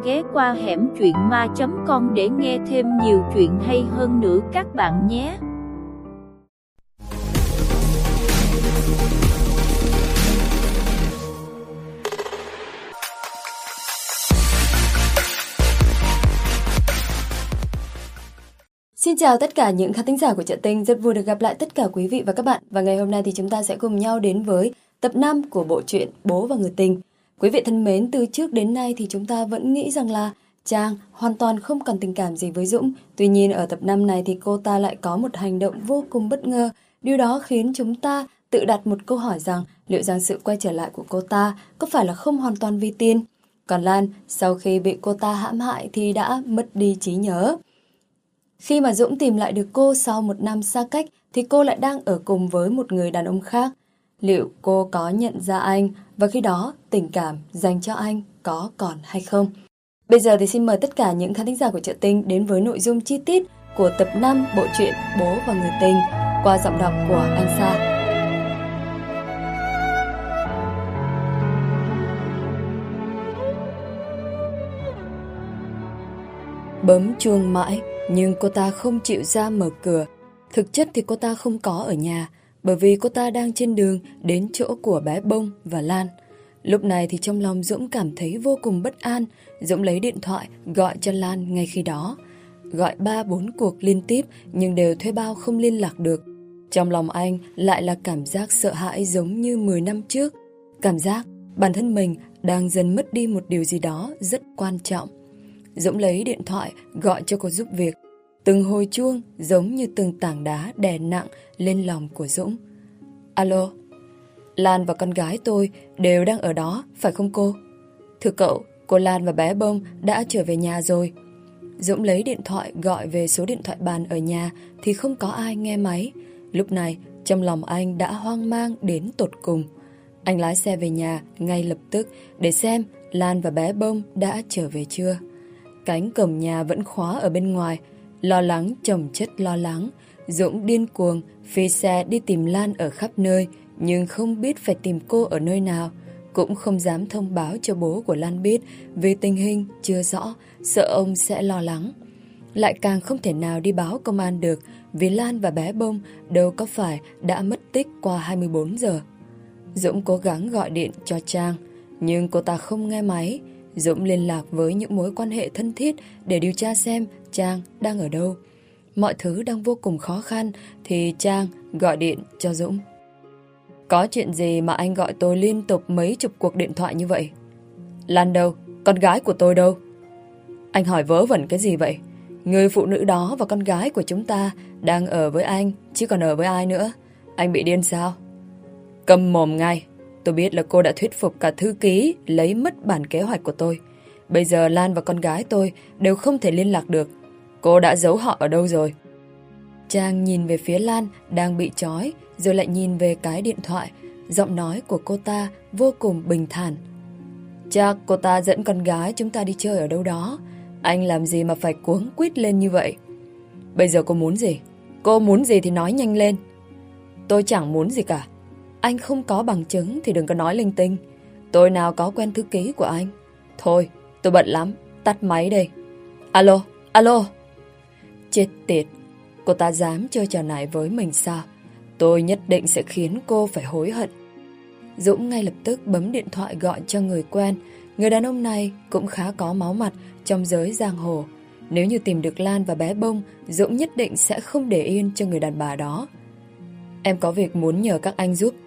ghé qua hẻm truyện ma.com để nghe thêm nhiều chuyện hay hơn nữa các bạn nhé. Xin chào tất cả những khán thính giả của Chợ Tinh, rất vui được gặp lại tất cả quý vị và các bạn. Và ngày hôm nay thì chúng ta sẽ cùng nhau đến với tập 5 của bộ truyện Bố và Người Tình. Quý vị thân mến, từ trước đến nay thì chúng ta vẫn nghĩ rằng là Trang hoàn toàn không còn tình cảm gì với Dũng. Tuy nhiên ở tập 5 này thì cô ta lại có một hành động vô cùng bất ngờ. Điều đó khiến chúng ta tự đặt một câu hỏi rằng liệu rằng sự quay trở lại của cô ta có phải là không hoàn toàn vì tiền? Còn Lan, sau khi bị cô ta hãm hại thì đã mất đi trí nhớ. Khi mà Dũng tìm lại được cô sau một năm xa cách thì cô lại đang ở cùng với một người đàn ông khác. Liệu cô có nhận ra anh và khi đó tình cảm dành cho anh có còn hay không? Bây giờ thì xin mời tất cả những khán thính giả của Chợ Tinh đến với nội dung chi tiết của tập 5 bộ truyện Bố và Người Tình qua giọng đọc của Anh Sa. Bấm chuông mãi nhưng cô ta không chịu ra mở cửa. Thực chất thì cô ta không có ở nhà, bởi vì cô ta đang trên đường đến chỗ của bé Bông và Lan. Lúc này thì trong lòng Dũng cảm thấy vô cùng bất an. Dũng lấy điện thoại gọi cho Lan ngay khi đó. Gọi 3-4 cuộc liên tiếp nhưng đều thuê bao không liên lạc được. Trong lòng anh lại là cảm giác sợ hãi giống như 10 năm trước. Cảm giác bản thân mình đang dần mất đi một điều gì đó rất quan trọng. Dũng lấy điện thoại gọi cho cô giúp việc. Từng hồi chuông giống như từng tảng đá đè nặng lên lòng của Dũng. Alo, Lan và con gái tôi đều đang ở đó, phải không cô? Thưa cậu, cô Lan và bé Bông đã trở về nhà rồi. Dũng lấy điện thoại gọi về số điện thoại bàn ở nhà thì không có ai nghe máy. Lúc này trong lòng anh đã hoang mang đến tột cùng. Anh lái xe về nhà ngay lập tức để xem Lan và bé Bông đã trở về chưa. Cánh cổng nhà vẫn khóa ở bên ngoài. Lo lắng chồng chất lo lắng, Dũng điên cuồng phi xe đi tìm Lan ở khắp nơi, nhưng không biết phải tìm cô ở nơi nào. Cũng không dám thông báo cho bố của Lan biết vì tình hình chưa rõ, sợ ông sẽ lo lắng. Lại càng không thể nào đi báo công an được vì Lan và bé Bông đâu có phải đã mất tích qua 24 giờ. Dũng cố gắng gọi điện cho Trang, nhưng cô ta không nghe máy. Dũng liên lạc với những mối quan hệ thân thiết để điều tra xem Trang đang ở đâu. Mọi thứ đang vô cùng khó khăn thì Trang gọi điện cho Dũng. Có chuyện gì mà anh gọi tôi liên tục mấy chục cuộc điện thoại như vậy? Lan đâu? Con gái của tôi đâu? Anh hỏi vớ vẩn cái gì vậy? Người phụ nữ đó và con gái của chúng ta đang ở với anh chứ còn ở với ai nữa? Anh bị điên sao? Câm mồm ngay. Tôi biết là cô đã thuyết phục cả thư ký lấy mất bản kế hoạch của tôi. Bây giờ Lan và con gái tôi đều không thể liên lạc được. Cô đã giấu họ ở đâu rồi? Trang nhìn về phía Lan đang bị trói, rồi lại nhìn về cái điện thoại. Giọng nói của cô ta vô cùng bình thản. Chắc cô ta dẫn con gái chúng ta đi chơi ở đâu đó. Anh làm gì mà phải cuống quýt lên như vậy? Bây giờ cô muốn gì? Cô muốn gì thì nói nhanh lên. Tôi chẳng muốn gì cả. Anh không có bằng chứng thì đừng có nói linh tinh. Tôi nào có quen thư ký của anh. Thôi, tôi bận lắm. Tắt máy đây. Alo, alo. Chết tiệt. Cô ta dám chơi trò này với mình sao? Tôi nhất định sẽ khiến cô phải hối hận. Dũng ngay lập tức bấm điện thoại gọi cho người quen. Người đàn ông này cũng khá có máu mặt trong giới giang hồ. Nếu như tìm được Lan và bé Bông, Dũng nhất định sẽ không để yên cho người đàn bà đó. Em có việc muốn nhờ các anh giúp.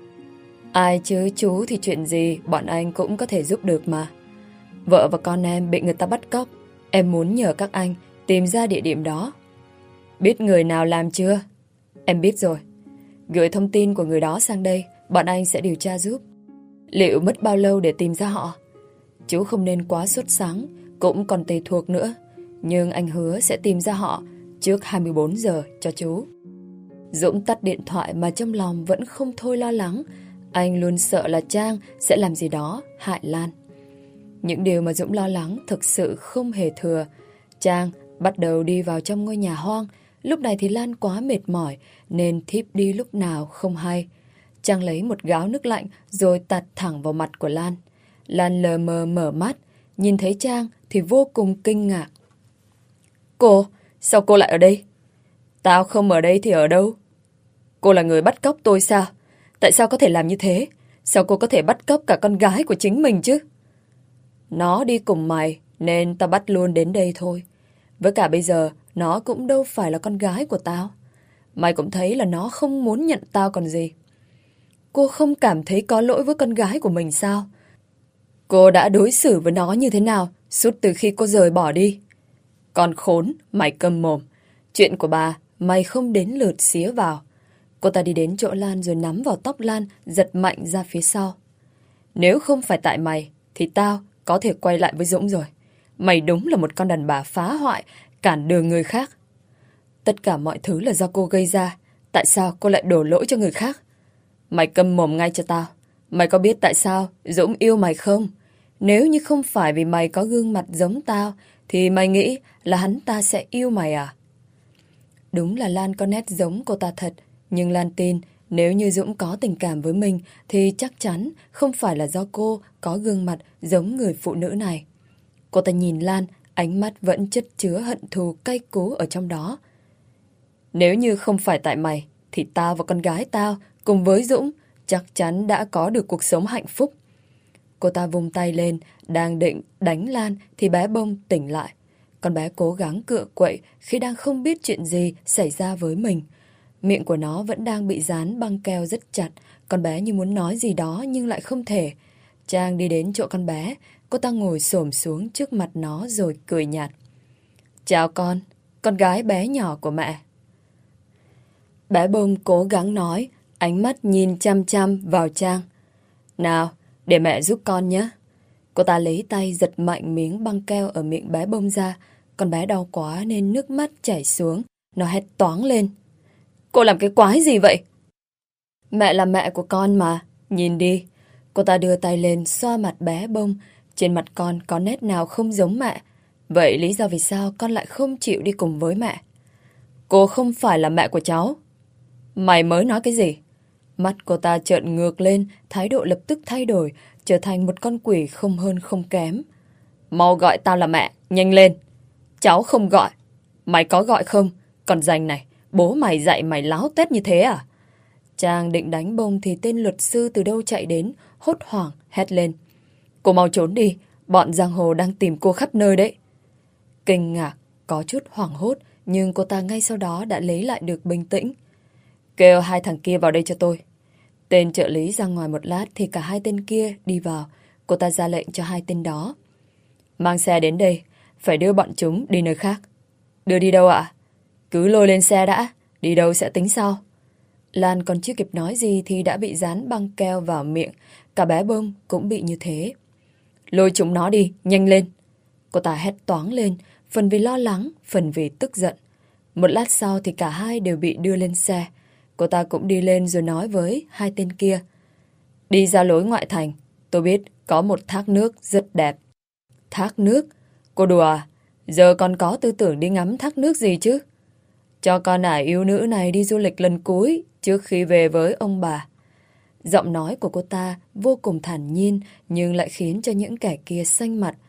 Ai chứ chú thì chuyện gì bọn anh cũng có thể giúp được mà. Vợ và con em bị người ta bắt cóc. Em muốn nhờ các anh tìm ra địa điểm đó. Biết người nào làm chưa? Em biết rồi. Gửi thông tin của người đó sang đây, bọn anh sẽ điều tra giúp. Liệu mất bao lâu để tìm ra họ? Chú không nên quá sốt sắng, cũng còn tùy thuộc nữa. Nhưng anh hứa sẽ tìm ra họ trước 24 giờ cho chú. Dũng tắt điện thoại mà trong lòng vẫn không thôi lo lắng. Anh luôn sợ là Trang sẽ làm gì đó hại Lan. Những điều mà Dũng lo lắng thực sự không hề thừa. Trang bắt đầu đi vào trong ngôi nhà hoang. Lúc này thì Lan quá mệt mỏi nên thiếp đi lúc nào không hay. Trang lấy một gáo nước lạnh rồi tạt thẳng vào mặt của Lan. Lan lờ mờ mở mắt, nhìn thấy Trang thì vô cùng kinh ngạc. Cô, sao cô lại ở đây? Tao không ở đây thì ở đâu? Cô là người bắt cóc tôi sao? Tại sao có thể làm như thế? Sao cô có thể bắt cóc cả con gái của chính mình chứ? Nó đi cùng mày nên tao bắt luôn đến đây thôi. Với cả bây giờ nó cũng đâu phải là con gái của tao. Mày cũng thấy là nó không muốn nhận tao còn gì. Cô không cảm thấy có lỗi với con gái của mình sao? Cô đã đối xử với nó như thế nào suốt từ khi cô rời bỏ đi? Con khốn, mày câm mồm. Chuyện của bà, mày không đến lượt xía vào. Cô ta đi đến chỗ Lan rồi nắm vào tóc Lan, giật mạnh ra phía sau. Nếu không phải tại mày, thì tao có thể quay lại với Dũng rồi. Mày đúng là một con đàn bà phá hoại, cản đường người khác. Tất cả mọi thứ là do cô gây ra. Tại sao cô lại đổ lỗi cho người khác? Mày câm mồm ngay cho tao. Mày có biết tại sao Dũng yêu mày không? Nếu như không phải vì mày có gương mặt giống tao, thì mày nghĩ là hắn ta sẽ yêu mày à? Đúng là Lan có nét giống cô ta thật, nhưng Lan tin nếu như Dũng có tình cảm với mình thì chắc chắn không phải là do cô có gương mặt giống người phụ nữ này. Cô ta nhìn Lan, ánh mắt vẫn chất chứa hận thù cay cú ở trong đó. Nếu như không phải tại mày, thì tao và con gái tao cùng với Dũng chắc chắn đã có được cuộc sống hạnh phúc. Cô ta vung tay lên, đang định đánh Lan thì bé Bông tỉnh lại. Con bé cố gắng cựa quậy khi đang không biết chuyện gì xảy ra với mình. Miệng của nó vẫn đang bị dán băng keo rất chặt. Con bé như muốn nói gì đó nhưng lại không thể. Trang đi đến chỗ con bé. Cô ta ngồi xổm xuống trước mặt nó rồi cười nhạt. Chào con gái bé nhỏ của mẹ. Bé Bông cố gắng nói, ánh mắt nhìn chăm chăm vào Trang. Nào, để mẹ giúp con nhé. Cô ta lấy tay giật mạnh miếng băng keo ở miệng bé Bông ra. Con bé đau quá nên nước mắt chảy xuống. Nó hét toáng lên. Cô làm cái quái gì vậy? Mẹ là mẹ của con mà. Nhìn đi. Cô ta đưa tay lên xoa mặt bé Bông. Trên mặt con có nét nào không giống mẹ. Vậy lý do vì sao con lại không chịu đi cùng với mẹ? Cô không phải là mẹ của cháu. Mày mới nói cái gì? Mắt cô ta trợn ngược lên, thái độ lập tức thay đổi, trở thành một con quỷ không hơn không kém. Mau gọi tao là mẹ, nhanh lên. Cháu không gọi. Mày có gọi không? Còn danh này, bố mày dạy mày láo tét như thế à? Trang định đánh Bông thì tên luật sư từ đâu chạy đến, hốt hoảng, hét lên. Cô mau trốn đi, bọn giang hồ đang tìm cô khắp nơi đấy. Kinh ngạc, có chút hoảng hốt, nhưng cô ta ngay sau đó đã lấy lại được bình tĩnh. Kêu hai thằng kia vào đây cho tôi. Tên trợ lý ra ngoài một lát thì cả hai tên kia đi vào. Cô ta ra lệnh cho hai tên đó. Mang xe đến đây, phải đưa bọn chúng đi nơi khác. Đưa đi đâu ạ? Cứ lôi lên xe đã, đi đâu sẽ tính sau. Lan còn chưa kịp nói gì thì đã bị dán băng keo vào miệng. Cả bé Bông cũng bị như thế. Lôi chúng nó đi, nhanh lên. Cô ta hét toáng lên, phần vì lo lắng, phần vì tức giận. Một lát sau thì cả hai đều bị đưa lên xe. Cô ta cũng đi lên rồi nói với hai tên kia. Đi ra lối ngoại thành, tôi biết có một thác nước rất đẹp. Thác nước? Cô đùa à? Giờ còn có tư tưởng đi ngắm thác nước gì chứ? Cho con ải yêu nữ này đi du lịch lần cuối trước khi về với ông bà. Giọng nói của cô ta vô cùng thản nhiên nhưng lại khiến cho những kẻ kia xanh mặt.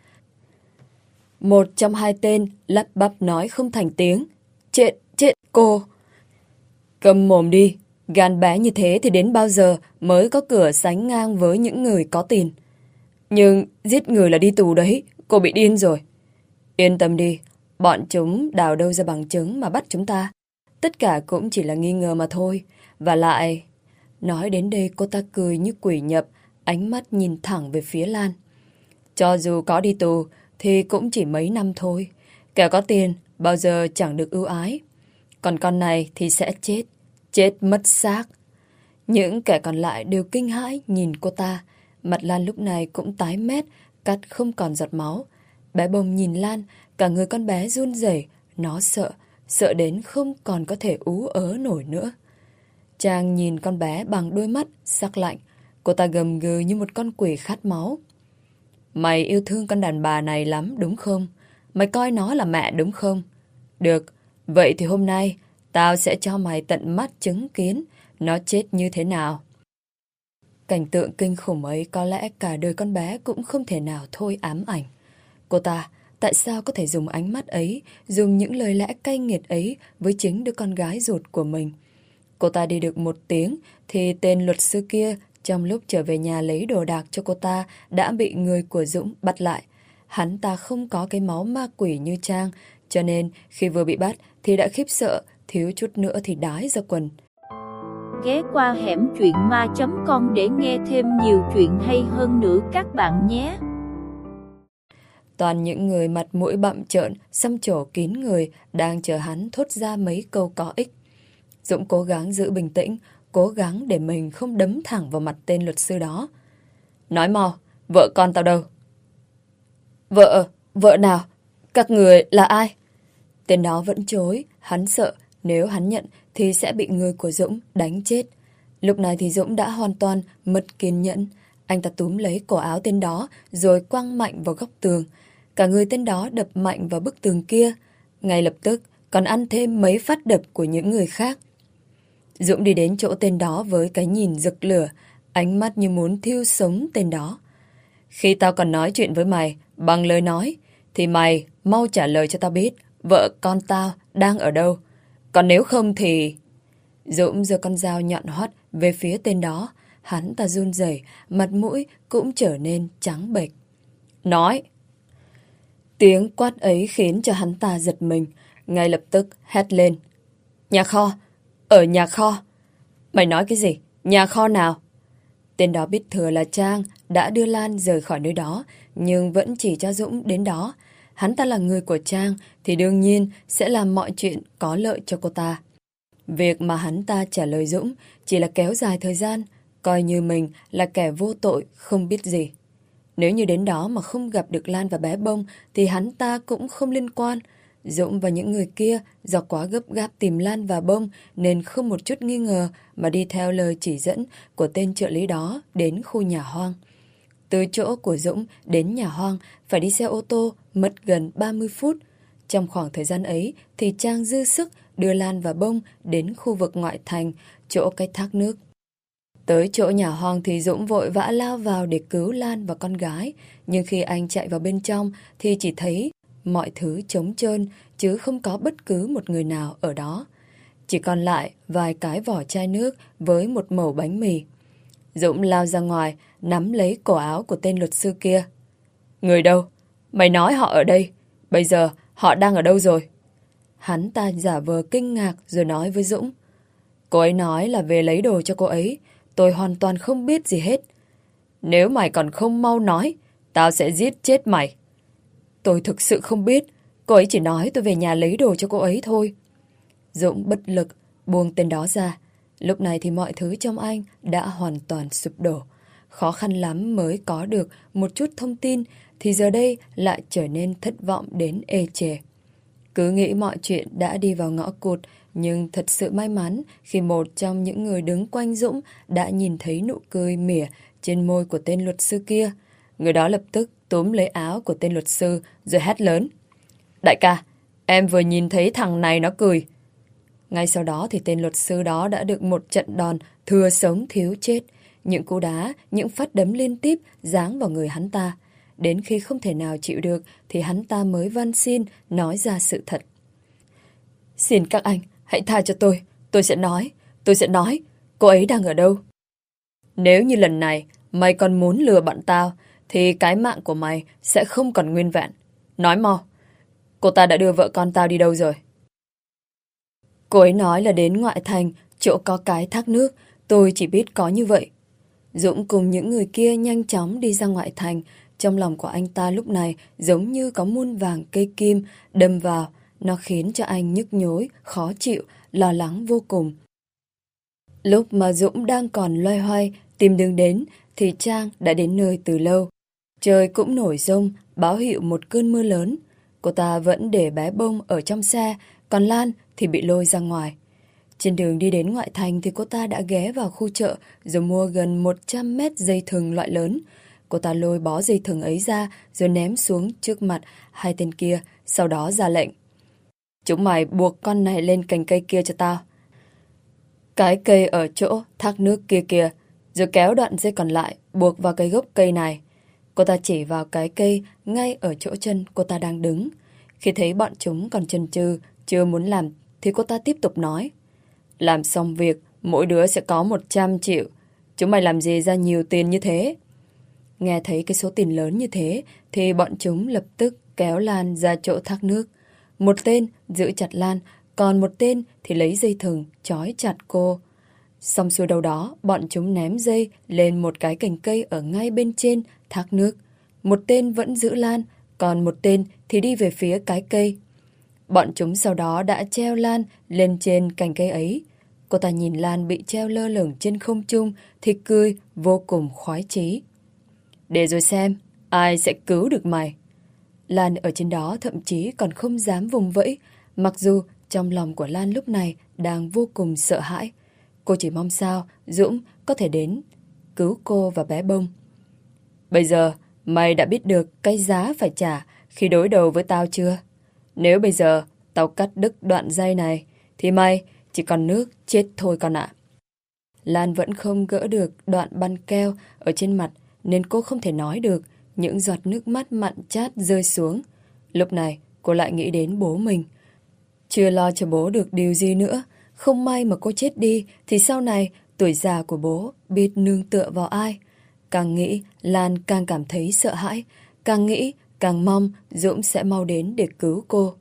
Một trong hai tên lắp bắp nói không thành tiếng. Chết cô. Cầm mồm đi, gan bé như thế thì đến bao giờ mới có cửa sánh ngang với những người có tiền. Nhưng giết người là đi tù đấy, cô bị điên rồi. Yên tâm đi, bọn chúng đào đâu ra bằng chứng mà bắt chúng ta. Tất cả cũng chỉ là nghi ngờ mà thôi. Và lại... Nói đến đây cô ta cười như quỷ nhập, ánh mắt nhìn thẳng về phía Lan. Cho dù có đi tù thì cũng chỉ mấy năm thôi. Kẻ có tiền bao giờ chẳng được ưu ái. Còn con này thì sẽ chết. Chết mất xác. Những kẻ còn lại đều kinh hãi nhìn cô ta. Mặt Lan lúc này cũng tái mét, cắt không còn giọt máu. Bé Bông nhìn Lan, cả người con bé run rẩy. Nó sợ đến không còn có thể ú ớ nổi nữa. Trang nhìn con bé bằng đôi mắt sắc lạnh. Cô ta gầm gừ như một con quỷ khát máu. Mày yêu thương con đàn bà này lắm đúng không? Mày coi nó là mẹ đúng không? Được, vậy thì hôm nay tao sẽ cho mày tận mắt chứng kiến nó chết như thế nào. Cảnh tượng kinh khủng ấy có lẽ cả đời con bé cũng không thể nào thôi ám ảnh. Cô ta tại sao có thể dùng ánh mắt ấy, dùng những lời lẽ cay nghiệt ấy với chính đứa con gái ruột của mình? Cô ta đi được 1 tiếng thì tên luật sư kia trong lúc trở về nhà lấy đồ đạc cho cô ta đã bị người của Dũng bắt lại. Hắn ta không có cái máu ma quỷ như Trang, cho nên khi vừa bị bắt thì đã khiếp sợ, thiếu chút nữa thì đái ra quần. Ghé qua hẻm truyện ma.com để nghe thêm nhiều chuyện hay hơn nữa các bạn nhé. Toàn những người mặt mũi bặm trợn, xăm trổ kín người đang chờ hắn thốt ra mấy câu có ích. Dũng cố gắng giữ bình tĩnh, cố gắng để mình không đấm thẳng vào mặt tên luật sư đó. Nói mau, vợ con tao đâu? Vợ nào? Các người là ai? Tên đó vẫn chối, hắn sợ nếu hắn nhận thì sẽ bị người của Dũng đánh chết. Lúc này thì Dũng đã hoàn toàn mất kiên nhẫn. Anh ta túm lấy cổ áo tên đó rồi quăng mạnh vào góc tường. Cả người tên đó đập mạnh vào bức tường kia. Ngay lập tức còn ăn thêm mấy phát đập của những người khác. Dũng đi đến chỗ tên đó với cái nhìn rực lửa, ánh mắt như muốn thiêu sống tên đó. Khi tao còn nói chuyện với mày bằng lời nói, thì mày mau trả lời cho tao biết vợ con tao đang ở đâu. Còn nếu không thì... Dũng giơ con dao nhọn hoắt về phía tên đó. Hắn ta run rẩy, mặt mũi cũng trở nên trắng bệch. Nói! Tiếng quát ấy khiến cho hắn ta giật mình, ngay lập tức hét lên. Nhà kho! Ở nhà kho! Mày nói cái gì? Nhà kho nào? Tên đó biết thừa là Trang đã đưa Lan rời khỏi nơi đó, nhưng vẫn chỉ cho Dũng đến đó. Hắn ta là người của Trang thì đương nhiên sẽ làm mọi chuyện có lợi cho cô ta. Việc mà hắn ta trả lời Dũng chỉ là kéo dài thời gian, coi như mình là kẻ vô tội không biết gì. Nếu như đến đó mà không gặp được Lan và bé Bông thì hắn ta cũng không liên quan. Dũng và những người kia do quá gấp gáp tìm Lan và Bông nên không một chút nghi ngờ mà đi theo lời chỉ dẫn của tên trợ lý đó đến khu nhà hoang. Từ chỗ của Dũng đến nhà hoang phải đi xe ô tô mất gần 30 phút. Trong khoảng thời gian ấy thì Trang dư sức đưa Lan và Bông đến khu vực ngoại thành, chỗ cái thác nước. Tới chỗ nhà hoang thì Dũng vội vã lao vào để cứu Lan và con gái. Nhưng khi anh chạy vào bên trong thì chỉ thấy mọi thứ trống trơn chứ không có bất cứ một người nào ở đó. Chỉ còn lại vài cái vỏ chai nước với một mẩu bánh mì. Dũng lao ra ngoài, nắm lấy cổ áo của tên luật sư kia. Người đâu? Mày nói họ ở đây. Bây giờ họ đang ở đâu rồi? Hắn ta giả vờ kinh ngạc rồi nói với Dũng. Cô ấy nói là về lấy đồ cho cô ấy. Tôi hoàn toàn không biết gì hết. Nếu mày còn không mau nói, tao sẽ giết chết mày. Tôi thực sự không biết. Cô ấy chỉ nói tôi về nhà lấy đồ cho cô ấy thôi. Dũng bất lực buông tên đó ra. Lúc này thì mọi thứ trong anh đã hoàn toàn sụp đổ. Khó khăn lắm mới có được một chút thông tin thì giờ đây lại trở nên thất vọng đến ê chề. Cứ nghĩ mọi chuyện đã đi vào ngõ cụt, nhưng thật sự may mắn khi một trong những người đứng quanh Dũng đã nhìn thấy nụ cười mỉa trên môi của tên luật sư kia. Người đó lập tức túm lấy áo của tên luật sư rồi hét lớn. Đại ca, em vừa nhìn thấy thằng này nó cười. Ngay sau đó thì tên luật sư đó đã được một trận đòn thừa sống thiếu chết. Những cú đá, những phát đấm liên tiếp giáng vào người hắn ta. Đến khi không thể nào chịu được thì hắn ta mới van xin nói ra sự thật. Xin các anh, hãy tha cho tôi sẽ nói, cô ấy đang ở đâu? Nếu như lần này mày còn muốn lừa bọn tao thì cái mạng của mày sẽ không còn nguyên vẹn. Nói mau, cô ta đã đưa vợ con tao đi đâu rồi? Cô ấy nói là đến ngoại thành, chỗ có cái thác nước, tôi chỉ biết có như vậy. Dũng cùng những người kia nhanh chóng đi ra ngoại thành. Trong lòng của anh ta lúc này giống như có muôn vàng cây kim đâm vào. Nó khiến cho anh nhức nhối, khó chịu, lo lắng vô cùng. Lúc mà Dũng đang còn loay hoay tìm đường đến thì Trang đã đến nơi từ lâu. Trời cũng nổi giông, báo hiệu một cơn mưa lớn. Cô ta vẫn để bé Bông ở trong xe, còn Lan thì bị lôi ra ngoài. Trên đường đi đến ngoại thành thì cô ta đã ghé vào khu chợ rồi mua gần 100 mét dây thừng loại lớn. Cô ta lôi bó dây thừng ấy ra rồi ném xuống trước mặt hai tên kia, sau đó ra lệnh. Chúng mày buộc con này lên cành cây kia cho tao. Cái cây ở chỗ thác nước kia kìa, rồi kéo đoạn dây còn lại buộc vào cái gốc cây này. Cô ta chỉ vào cái cây ngay ở chỗ chân cô ta đang đứng. Khi thấy bọn chúng còn chần chừ, chưa muốn làm, thì cô ta tiếp tục nói. Làm xong việc, mỗi đứa sẽ có 100 triệu. Chúng mày làm gì ra nhiều tiền như thế? Nghe thấy cái số tiền lớn như thế, thì bọn chúng lập tức kéo Lan ra chỗ thác nước. Một tên giữ chặt Lan, còn một tên thì lấy dây thừng trói chặt cô. Xong xuôi đâu đó, bọn chúng ném dây lên một cái cành cây ở ngay bên trên thác nước. Một tên vẫn giữ Lan, còn một tên thì đi về phía cái cây. Bọn chúng sau đó đã treo Lan lên trên cành cây ấy. Cô ta nhìn Lan bị treo lơ lửng trên không trung thì cười vô cùng khoái chí. Để rồi xem, ai sẽ cứu được mày. Lan ở trên đó thậm chí còn không dám vùng vẫy, mặc dù trong lòng của Lan lúc này đang vô cùng sợ hãi. Cô chỉ mong sao Dũng có thể đến cứu cô và bé Bông. Bây giờ, mày đã biết được cái giá phải trả khi đối đầu với tao chưa? Nếu bây giờ tao cắt đứt đoạn dây này, thì mày chỉ còn nước chết thôi con ạ. Lan vẫn không gỡ được đoạn băng keo ở trên mặt, nên cô không thể nói được. Những giọt nước mắt mặn chát rơi xuống. Lúc này cô lại nghĩ đến bố mình. Chưa lo cho bố được điều gì nữa. Không may mà cô chết đi, thì sau này tuổi già của bố biết nương tựa vào ai. Càng nghĩ, Lan càng cảm thấy sợ hãi. Càng nghĩ, càng mong Dũng sẽ mau đến để cứu cô.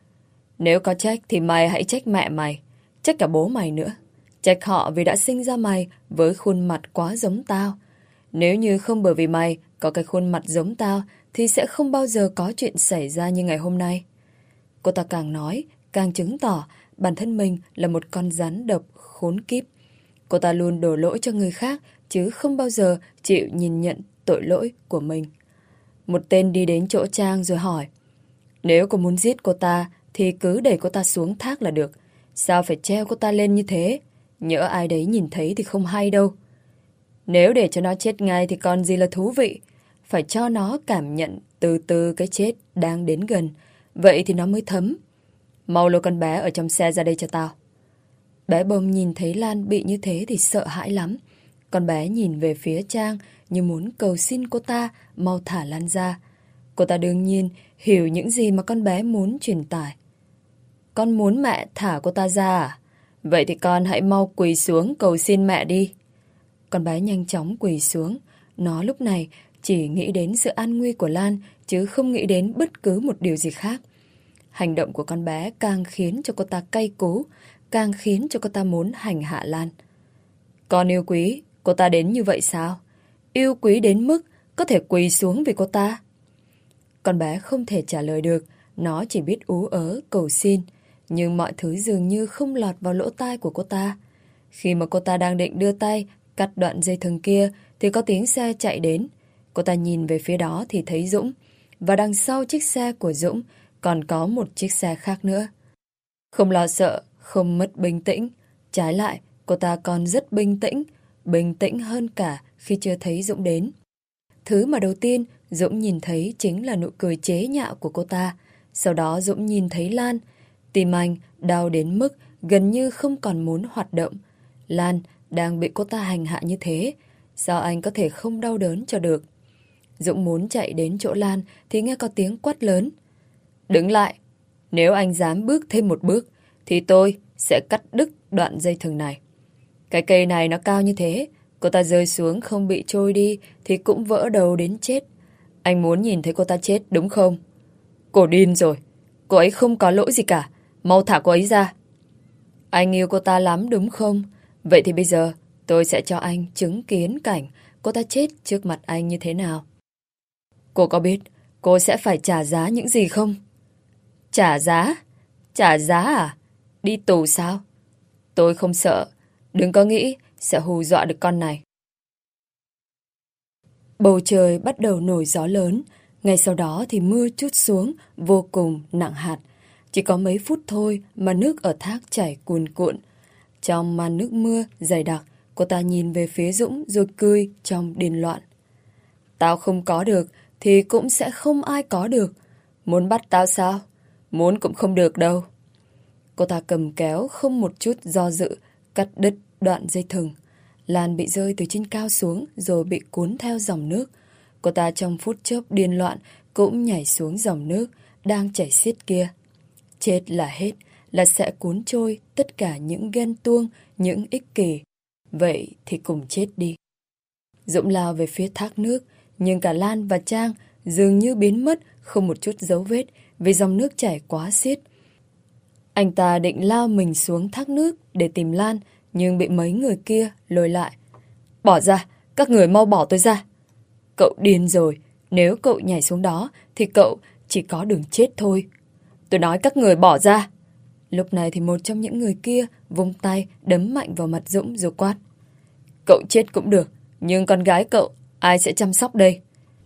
Nếu có trách thì mày hãy trách mẹ mày, trách cả bố mày nữa. Trách họ vì đã sinh ra mày với khuôn mặt quá giống tao. Nếu như không bởi vì mày có cái khuôn mặt giống tao, thì sẽ không bao giờ có chuyện xảy ra như ngày hôm nay. Cô ta càng nói, càng chứng tỏ bản thân mình là một con rắn độc khốn kiếp. Cô ta luôn đổ lỗi cho người khác, chứ không bao giờ chịu nhìn nhận tội lỗi của mình. Một tên đi đến chỗ Trang rồi hỏi. Nếu cô muốn giết cô ta, thì cứ đẩy cô ta xuống thác là được. Sao phải treo cô ta lên như thế? Nhỡ ai đấy nhìn thấy thì không hay đâu. Nếu để cho nó chết ngay thì còn gì là thú vị. Phải cho nó cảm nhận từ từ cái chết đang đến gần. Vậy thì nó mới thấm. Mau lôi con bé ở trong xe ra đây cho tao. Bé Bông nhìn thấy Lan bị như thế thì sợ hãi lắm. Con bé nhìn về phía Trang như muốn cầu xin cô ta mau thả Lan ra. Cô ta đương nhiên hiểu những gì mà con bé muốn truyền tải. Con muốn mẹ thả cô ta ra à? Vậy thì con hãy mau quỳ xuống cầu xin mẹ đi. Con bé nhanh chóng quỳ xuống. Nó lúc này chỉ nghĩ đến sự an nguy của Lan, chứ không nghĩ đến bất cứ một điều gì khác. Hành động của con bé càng khiến cho cô ta cay cú, càng khiến cho cô ta muốn hành hạ Lan. Con yêu quý cô ta đến như vậy sao? Yêu quý đến mức có thể quỳ xuống vì cô ta? Con bé không thể trả lời được, nó chỉ biết ú ớ cầu xin, nhưng mọi thứ dường như không lọt vào lỗ tai của cô ta. Khi mà cô ta đang định đưa tay cắt đoạn dây thừng kia, thì có tiếng xe chạy đến. Cô ta nhìn về phía đó thì thấy Dũng, và đằng sau chiếc xe của Dũng còn có một chiếc xe khác nữa. Không lo sợ, không mất bình tĩnh. Trái lại, cô ta còn rất bình tĩnh hơn cả khi chưa thấy Dũng đến. Thứ mà đầu tiên Dũng nhìn thấy chính là nụ cười chế nhạo của cô ta. Sau đó Dũng nhìn thấy Lan. Tim anh đau đến mức gần như không còn muốn hoạt động. Lan đang bị cô ta hành hạ như thế, sao anh có thể không đau đớn cho được? Dũng muốn chạy đến chỗ Lan thì nghe có tiếng quát lớn. Đứng lại! Nếu anh dám bước thêm một bước thì tôi sẽ cắt đứt đoạn dây thừng này. Cái cây này nó cao như thế, cô ta rơi xuống không bị trôi đi thì cũng vỡ đầu đến chết. Anh muốn nhìn thấy cô ta chết đúng không? Cô điên rồi. Cô ấy không có lỗi gì cả. Mau thả cô ấy ra. Anh yêu cô ta lắm đúng không? Vậy thì bây giờ tôi sẽ cho anh chứng kiến cảnh cô ta chết trước mặt anh như thế nào. Cô có biết cô sẽ phải trả giá những gì không? Trả giá? Trả giá à? Đi tù sao? Tôi không sợ. Đừng có nghĩ sẽ hù dọa được con này. Bầu trời bắt đầu nổi gió lớn. Ngay sau đó thì mưa trút xuống vô cùng nặng hạt. Chỉ có mấy phút thôi mà nước ở thác chảy cuồn cuộn. Trong màn nước mưa dày đặc, cô ta nhìn về phía Dũng rồi cười trong điên loạn. Tao không có được thì cũng sẽ không ai có được. Muốn bắt tao sao? Muốn cũng không được đâu. Cô ta cầm kéo không một chút do dự, cắt đứt đoạn dây thừng. Lan bị rơi từ trên cao xuống rồi bị cuốn theo dòng nước. Cô ta trong phút chốc điên loạn cũng nhảy xuống dòng nước đang chảy xiết kia. Chết là hết, là sẽ cuốn trôi tất cả những ghen tuông, những ích kỷ. Vậy thì cùng chết đi. Dũng lao về phía thác nước, nhưng cả Lan và Trang dường như biến mất, không một chút dấu vết vì dòng nước chảy quá xiết. Anh ta định lao mình xuống thác nước để tìm Lan, nhưng bị mấy người kia lôi lại. Bỏ ra, các người mau bỏ tôi ra. Cậu điên rồi, nếu cậu nhảy xuống đó thì cậu chỉ có đường chết thôi. Tôi nói các người bỏ ra. Lúc này thì một trong những người kia vung tay đấm mạnh vào mặt Dũng rồi quát. Cậu chết cũng được, nhưng con gái cậu ai sẽ chăm sóc đây?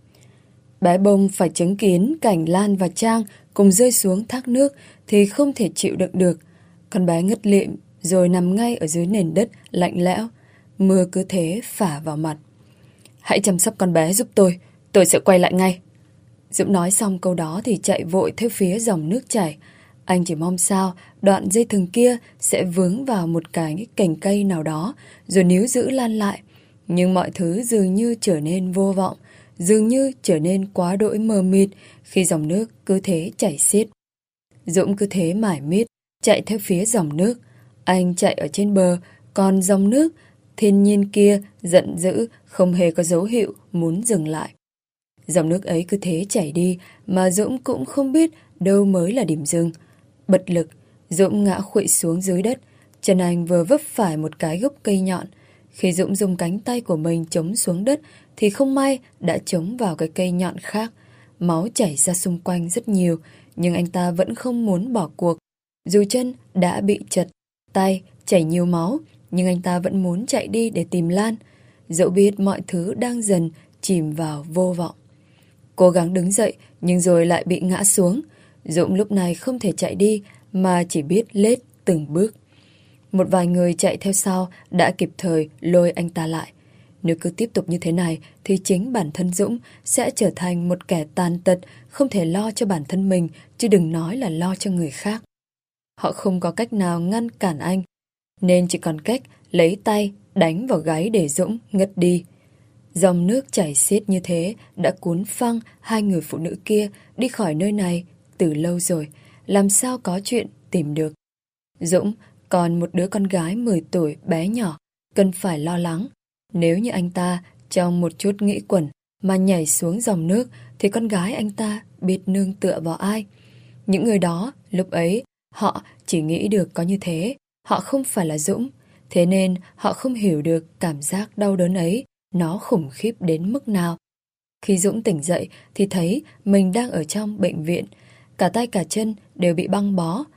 Bé Bông phải chứng kiến cảnh Lan và Trang cùng rơi xuống thác nước thì không thể chịu đựng được. Con bé ngất lịm rồi nằm ngay ở dưới nền đất lạnh lẽo. Mưa cứ thế phả vào mặt. Hãy chăm sóc con bé giúp tôi sẽ quay lại ngay. Dũng nói xong câu đó thì chạy vội theo phía dòng nước chảy. Anh chỉ mong sao đoạn dây thừng kia sẽ vướng vào một cái cành cây nào đó rồi níu giữ Lan lại. Nhưng mọi thứ dường như trở nên vô vọng, dường như trở nên quá đỗi mờ mịt khi dòng nước cứ thế chảy xiết. Dũng cứ thế mải miết chạy theo phía dòng nước. Anh chạy ở trên bờ, còn dòng nước thiên nhiên kia giận dữ không hề có dấu hiệu muốn dừng lại. Dòng nước ấy cứ thế chảy đi mà Dũng cũng không biết đâu mới là điểm dừng. Bật lực, Dũng ngã khuỵu xuống dưới đất. Chân anh vừa vấp phải một cái gốc cây nhọn. Khi Dũng dùng cánh tay của mình chống xuống đất thì không may đã chống vào cái cây nhọn khác. Máu chảy ra xung quanh rất nhiều, nhưng anh ta vẫn không muốn bỏ cuộc. Dù chân đã bị chật, tay chảy nhiều máu, nhưng anh ta vẫn muốn chạy đi để tìm Lan. Dẫu biết mọi thứ đang dần chìm vào vô vọng. Cố gắng đứng dậy nhưng rồi lại bị ngã xuống. Dũng lúc này không thể chạy đi mà chỉ biết lết từng bước. Một vài người chạy theo sau đã kịp thời lôi anh ta lại. Nếu cứ tiếp tục như thế này thì chính bản thân Dũng sẽ trở thành một kẻ tàn tật, không thể lo cho bản thân mình, chứ đừng nói là lo cho người khác. Họ không có cách nào ngăn cản anh, nên chỉ còn cách lấy tay đánh vào gáy để Dũng ngất đi. Dòng nước chảy xiết như thế đã cuốn phăng hai người phụ nữ kia đi khỏi nơi này từ lâu rồi, làm sao có chuyện tìm được. Dũng còn một đứa con gái 10 tuổi bé nhỏ, cần phải lo lắng. Nếu như anh ta trong một chút nghĩ quẩn mà nhảy xuống dòng nước thì con gái anh ta biết nương tựa vào ai? Những người đó lúc ấy họ chỉ nghĩ được có như thế. Họ không phải là Dũng, thế nên họ không hiểu được cảm giác đau đớn ấy nó khủng khiếp đến mức nào. Khi Dũng tỉnh dậy thì thấy mình đang ở trong bệnh viện, cả tay cả chân đều bị băng bó.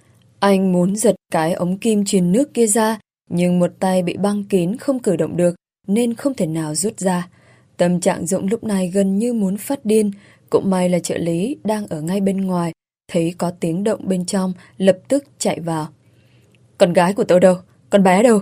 Anh muốn giật cái ống kim truyền nước kia ra, nhưng một tay bị băng kín không cử động được nên không thể nào rút ra. Tâm trạng Dũng lúc này gần như muốn phát điên. Cũng may là trợ lý đang ở ngay bên ngoài, thấy có tiếng động bên trong lập tức chạy vào. Con gái của tôi đâu? Con bé đâu?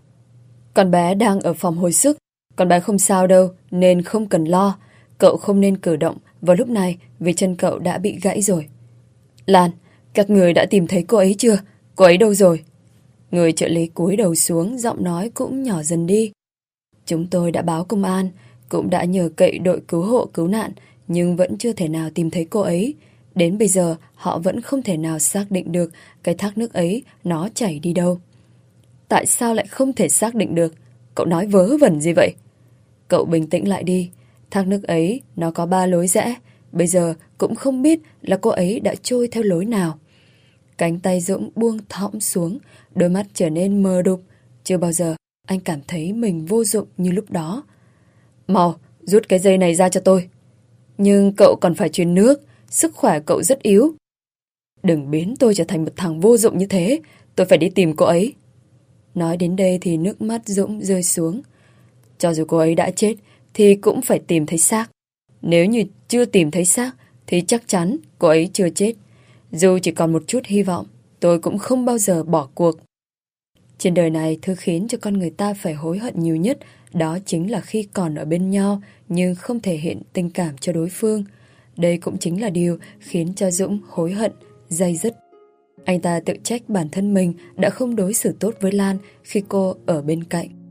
Con bé đang ở phòng hồi sức. Con bé không sao đâu nên không cần lo. Cậu không nên cử động vào lúc này vì chân cậu đã bị gãy rồi. Lan, các người đã tìm thấy cô ấy chưa? Cô ấy đâu rồi? Người trợ lý cúi đầu xuống, giọng nói cũng nhỏ dần đi. Chúng tôi đã báo công an, cũng đã nhờ cậy đội cứu hộ cứu nạn, nhưng vẫn chưa thể nào tìm thấy cô ấy. Đến bây giờ họ vẫn không thể nào xác định được cái thác nước ấy nó chảy đi đâu. Tại sao lại không thể xác định được? Cậu nói vớ vẩn gì vậy? Cậu bình tĩnh lại đi. Thác nước ấy nó có 3 lối rẽ. Bây giờ cũng không biết là cô ấy đã trôi theo lối nào. Cánh tay Dũng buông thõng xuống, đôi mắt trở nên mờ đục. Chưa bao giờ anh cảm thấy mình vô dụng như lúc đó. Mau, rút cái dây này ra cho tôi. Nhưng cậu còn phải truyền nước, sức khỏe cậu rất yếu. Đừng biến tôi trở thành một thằng vô dụng như thế, tôi phải đi tìm cô ấy. Nói đến đây thì nước mắt Dũng rơi xuống. Cho dù cô ấy đã chết thì cũng phải tìm thấy xác. Nếu như chưa tìm thấy xác thì chắc chắn cô ấy chưa chết. Dù chỉ còn một chút hy vọng, tôi cũng không bao giờ bỏ cuộc. Trên đời này, thứ khiến cho con người ta phải hối hận nhiều nhất đó chính là khi còn ở bên nhau nhưng không thể hiện tình cảm cho đối phương. Đây cũng chính là điều khiến cho Dũng hối hận, day dứt. Anh ta tự trách bản thân mình đã không đối xử tốt với Lan khi cô ở bên cạnh.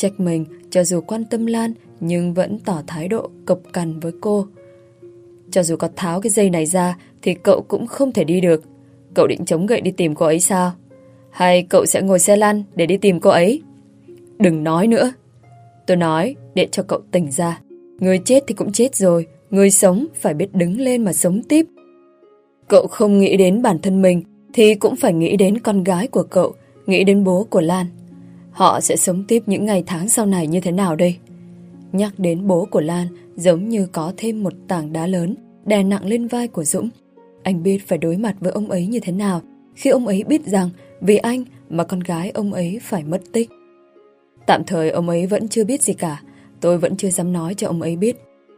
trách mình cho dù quan tâm Lan, nhưng vẫn tỏ thái độ cộc cằn với cô. Cho dù có tháo cái dây này ra thì cậu cũng không thể đi được. Cậu định chống gậy đi tìm cô ấy sao? Hay cậu sẽ ngồi xe lăn để đi tìm cô ấy? Đừng nói nữa. Tôi nói để cho cậu tỉnh ra. Người chết thì cũng chết rồi, người sống phải biết đứng lên mà sống tiếp. Cậu không nghĩ đến bản thân mình thì cũng phải nghĩ đến con gái của cậu, nghĩ đến bố của Lan. Họ sẽ sống tiếp những ngày tháng sau này như thế nào đây? Nhắc đến bố của Lan giống như có thêm một tảng đá lớn đè nặng lên vai của Dũng. Anh biết phải đối mặt với ông ấy như thế nào khi ông ấy biết rằng vì anh mà con gái ông ấy phải mất tích. Tạm thời ông ấy vẫn chưa biết gì cả. Tôi vẫn chưa dám nói cho ông ấy biết.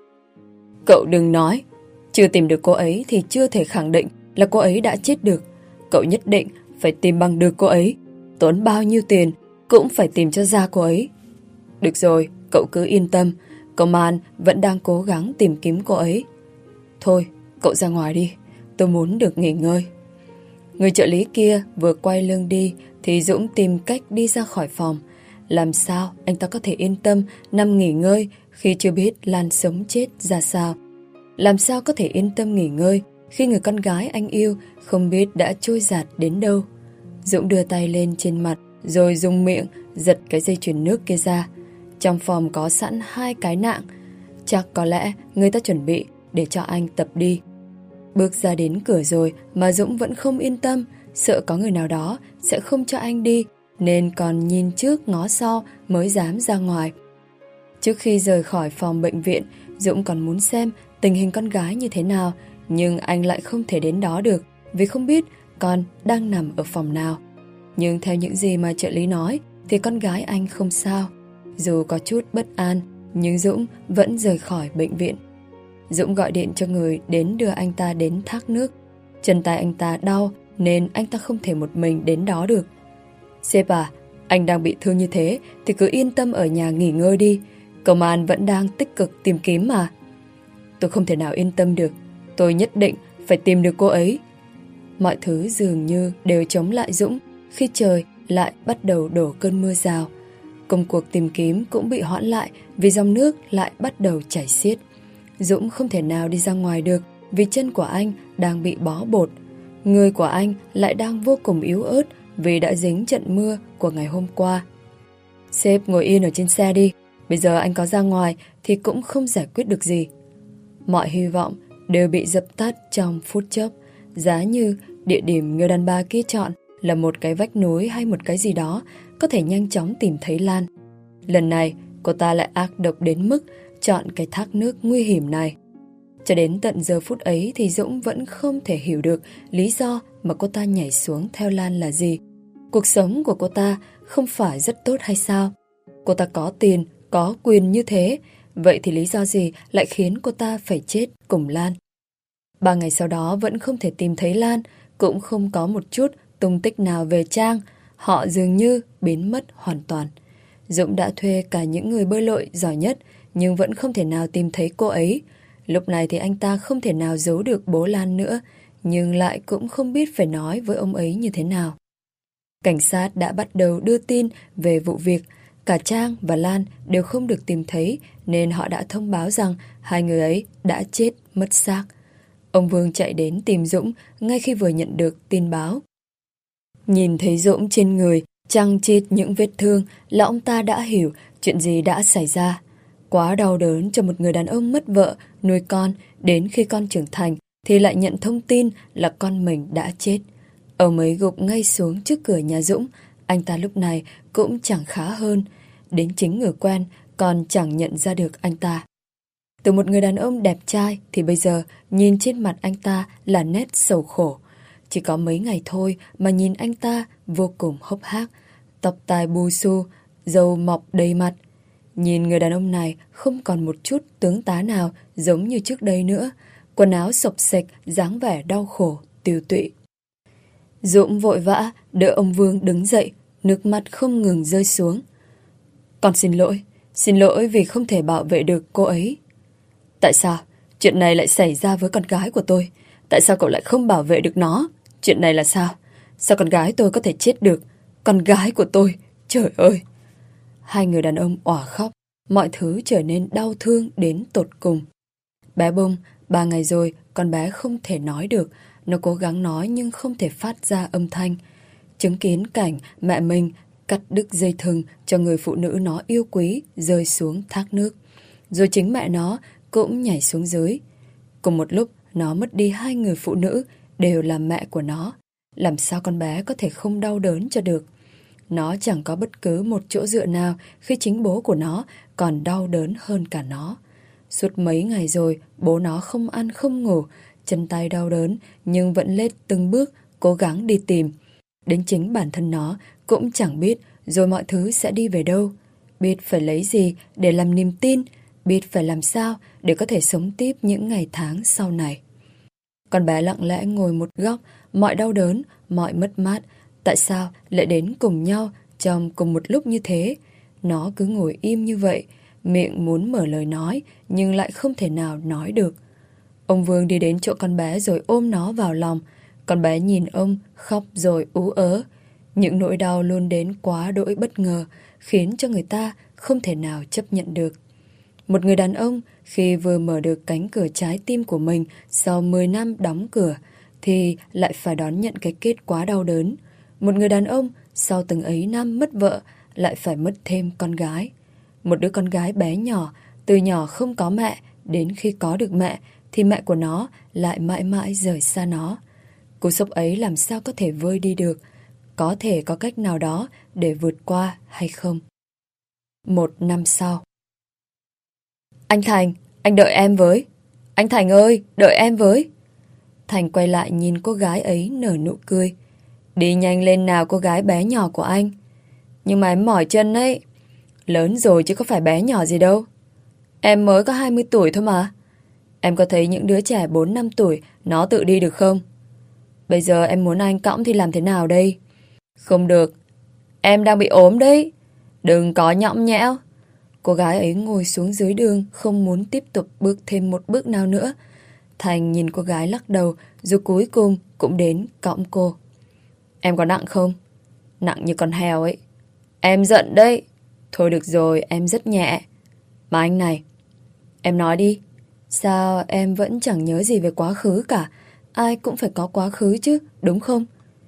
Cậu đừng nói. Chưa tìm được cô ấy thì chưa thể khẳng định là cô ấy đã chết được. Cậu nhất định phải tìm bằng được cô ấy. Tốn bao nhiêu tiền cũng phải tìm cho ra cô ấy. Được rồi, cậu cứ yên tâm. Công an vẫn đang cố gắng tìm kiếm cô ấy. Thôi, cậu ra ngoài đi. Tôi muốn được nghỉ ngơi. Người trợ lý kia vừa quay lưng đi thì Dũng tìm cách đi ra khỏi phòng. Làm sao anh ta có thể yên tâm nằm nghỉ ngơi khi chưa biết Lan sống chết ra sao? Làm sao có thể yên tâm nghỉ ngơi khi người con gái anh yêu không biết đã trôi dạt đến đâu? Dũng đưa tay lên trên mặt rồi dùng miệng giật cái dây chuyền nước kia ra. Trong phòng có sẵn 2 cái nạng. Chắc có lẽ người ta chuẩn bị để cho anh tập đi. Bước ra đến cửa rồi mà Dũng vẫn không yên tâm, sợ có người nào đó sẽ không cho anh đi, nên còn nhìn trước ngó sau mới dám ra ngoài. Trước khi rời khỏi phòng bệnh viện, Dũng còn muốn xem tình hình con gái như thế nào, nhưng anh lại không thể đến đó được vì không biết con đang nằm ở phòng nào. Nhưng theo những gì mà trợ lý nói thì con gái anh không sao. Dù có chút bất an, nhưng Dũng vẫn rời khỏi bệnh viện. Dũng gọi điện cho người đến đưa anh ta đến thác nước. Chân tay anh ta đau nên anh ta không thể một mình đến đó được. Sếp à, anh đang bị thương như thế thì cứ yên tâm ở nhà nghỉ ngơi đi. Công an vẫn đang tích cực tìm kiếm mà. Tôi không thể nào yên tâm được. Tôi nhất định phải tìm được cô ấy. Mọi thứ dường như đều chống lại Dũng khi trời lại bắt đầu đổ cơn mưa rào. Công cuộc tìm kiếm cũng bị hoãn lại vì dòng nước lại bắt đầu chảy xiết. Dũng không thể nào đi ra ngoài được vì chân của anh đang bị bó bột. Người của anh lại đang vô cùng yếu ớt vì đã dính trận mưa của ngày hôm qua. Sếp ngồi yên ở trên xe đi. Bây giờ anh có ra ngoài thì cũng không giải quyết được gì. Mọi hy vọng đều bị dập tắt trong phút chốc. Giá như địa điểm người đàn bà kia chọn là một cái vách núi hay một cái gì đó có thể nhanh chóng tìm thấy Lan. Lần này cô ta lại ác độc đến mức chọn cái thác nước nguy hiểm này. Cho đến tận giờ phút ấy thì Dũng vẫn không thể hiểu được lý do mà cô ta nhảy xuống theo Lan là gì. Cuộc sống của cô ta không phải rất tốt hay sao? Cô ta có tiền, có quyền như thế, vậy thì lý do gì lại khiến cô ta phải chết cùng Lan? 3 ngày sau đó vẫn không thể tìm thấy Lan, cũng không có một chút tung tích nào về Trang. Họ dường như biến mất hoàn toàn. Dũng đã thuê cả những người bơi lội giỏi nhất, nhưng vẫn không thể nào tìm thấy cô ấy. Lúc này thì anh ta không thể nào giấu được bố Lan nữa, nhưng lại cũng không biết phải nói với ông ấy như thế nào. Cảnh sát đã bắt đầu đưa tin về vụ việc. Cả Trang và Lan đều không được tìm thấy, nên họ đã thông báo rằng 2 người ấy đã chết mất xác. Ông Vương chạy đến tìm Dũng ngay khi vừa nhận được tin báo. Nhìn thấy Dũng trên người chằng chịt những vết thương là ông ta đã hiểu chuyện gì đã xảy ra. Quá đau đớn cho một người đàn ông mất vợ, nuôi con, đến khi con trưởng thành thì lại nhận thông tin là con mình đã chết. Ông ấy gục ngay xuống trước cửa nhà Dũng. Anh ta lúc này cũng chẳng khá hơn. Đến chính người quen còn chẳng nhận ra được anh ta. Từ một người đàn ông đẹp trai thì bây giờ nhìn trên mặt anh ta là nét sầu khổ. Chỉ có mấy ngày thôi mà nhìn anh ta vô cùng hốc hác, tóc tai bù xù, râu mọc đầy mặt. Nhìn người đàn ông này không còn một chút tướng tá nào giống như trước đây nữa. Quần áo xộc xệch, dáng vẻ đau khổ, tiêu tụy. Dũng vội vã đỡ ông Vương đứng dậy, nước mắt không ngừng rơi xuống. Con xin lỗi vì không thể bảo vệ được cô ấy. Tại sao? Chuyện này lại xảy ra với con gái của tôi. Tại sao cậu lại không bảo vệ được nó? Chuyện này là sao? Sao con gái tôi có thể chết được? Con gái của tôi, trời ơi! Hai người đàn ông òa khóc, mọi thứ trở nên đau thương đến tột cùng. Bé Bông, 3 ngày rồi, con bé không thể nói được. Nó cố gắng nói nhưng không thể phát ra âm thanh. Chứng kiến cảnh mẹ mình cắt đứt dây thừng cho người phụ nữ nó yêu quý rơi xuống thác nước. Rồi chính mẹ nó cũng nhảy xuống dưới. Cùng một lúc, nó mất đi 2 người phụ nữ, đều là mẹ của nó. Làm sao con bé có thể không đau đớn cho được? Nó chẳng có bất cứ một chỗ dựa nào khi chính bố của nó còn đau đớn hơn cả nó. Suốt mấy ngày rồi, bố nó không ăn không ngủ, chân tay đau đớn nhưng vẫn lết từng bước cố gắng đi tìm. Đến chính bản thân nó cũng chẳng biết rồi mọi thứ sẽ đi về đâu. Biết phải lấy gì để làm niềm tin, biết phải làm sao để có thể sống tiếp những ngày tháng sau này. Con bé lặng lẽ ngồi một góc, mọi đau đớn, mọi mất mát, tại sao lại đến cùng nhau trong cùng một lúc như thế? Nó cứ ngồi im như vậy, miệng muốn mở lời nói nhưng lại không thể nào nói được. Ông Vương đi đến chỗ con bé rồi ôm nó vào lòng. Con bé nhìn ông khóc rồi ú ớ. Những nỗi đau luôn đến quá đỗi bất ngờ, khiến cho người ta không thể nào chấp nhận được. Một người đàn ông khi vừa mở được cánh cửa trái tim của mình sau 10 năm đóng cửa thì lại phải đón nhận cái kết quá đau đớn. Một người đàn ông sau từng ấy năm mất vợ lại phải mất thêm con gái. Một đứa con gái bé nhỏ, từ nhỏ không có mẹ, đến khi có được mẹ thì mẹ của nó lại mãi mãi rời xa nó. Cú sốc ấy làm sao có thể vơi đi được? Có thể có cách nào đó để vượt qua hay không? 1 năm sau. Anh Thành, anh đợi em với. Anh Thành ơi, đợi em với. Thành quay lại nhìn cô gái ấy nở nụ cười. Đi nhanh lên nào cô gái bé nhỏ của anh. Nhưng mà em mỏi chân ấy. Lớn rồi chứ có phải bé nhỏ gì đâu. Em mới có 20 tuổi thôi mà. Em có thấy những đứa trẻ 4-5 tuổi nó tự đi được không? Bây giờ em muốn anh cõng thì làm thế nào đây? Không được. Em đang bị ốm đấy. Đừng có nhõng nhẽo. Cô gái ấy ngồi xuống dưới đường, không muốn tiếp tục bước thêm một bước nào nữa. Thành nhìn cô gái lắc đầu, rồi cuối cùng cũng đến cõng cô. Em có nặng không? Nặng như con heo ấy. Em giận đấy. Thôi được rồi, em rất nhẹ. Mà anh này, em nói đi. Sao em vẫn chẳng nhớ gì về quá khứ cả? Ai cũng phải có quá khứ chứ, đúng không?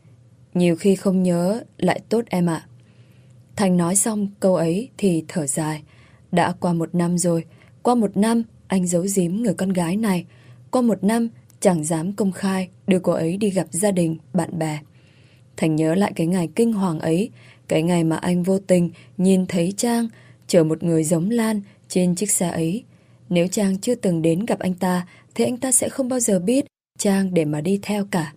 Nhiều khi không nhớ lại tốt em ạ. Thành nói xong câu ấy thì thở dài. Đã qua 1 năm rồi. Qua 1 năm anh giấu giếm người con gái này. Qua 1 năm chẳng dám công khai đưa cô ấy đi gặp gia đình, bạn bè. Thành nhớ lại cái ngày kinh hoàng ấy. Cái ngày mà anh vô tình nhìn thấy Trang chở một người giống Lan trên chiếc xe ấy. Nếu Trang chưa từng đến gặp anh ta thì anh ta sẽ không bao giờ biết Trang để mà đi theo cả.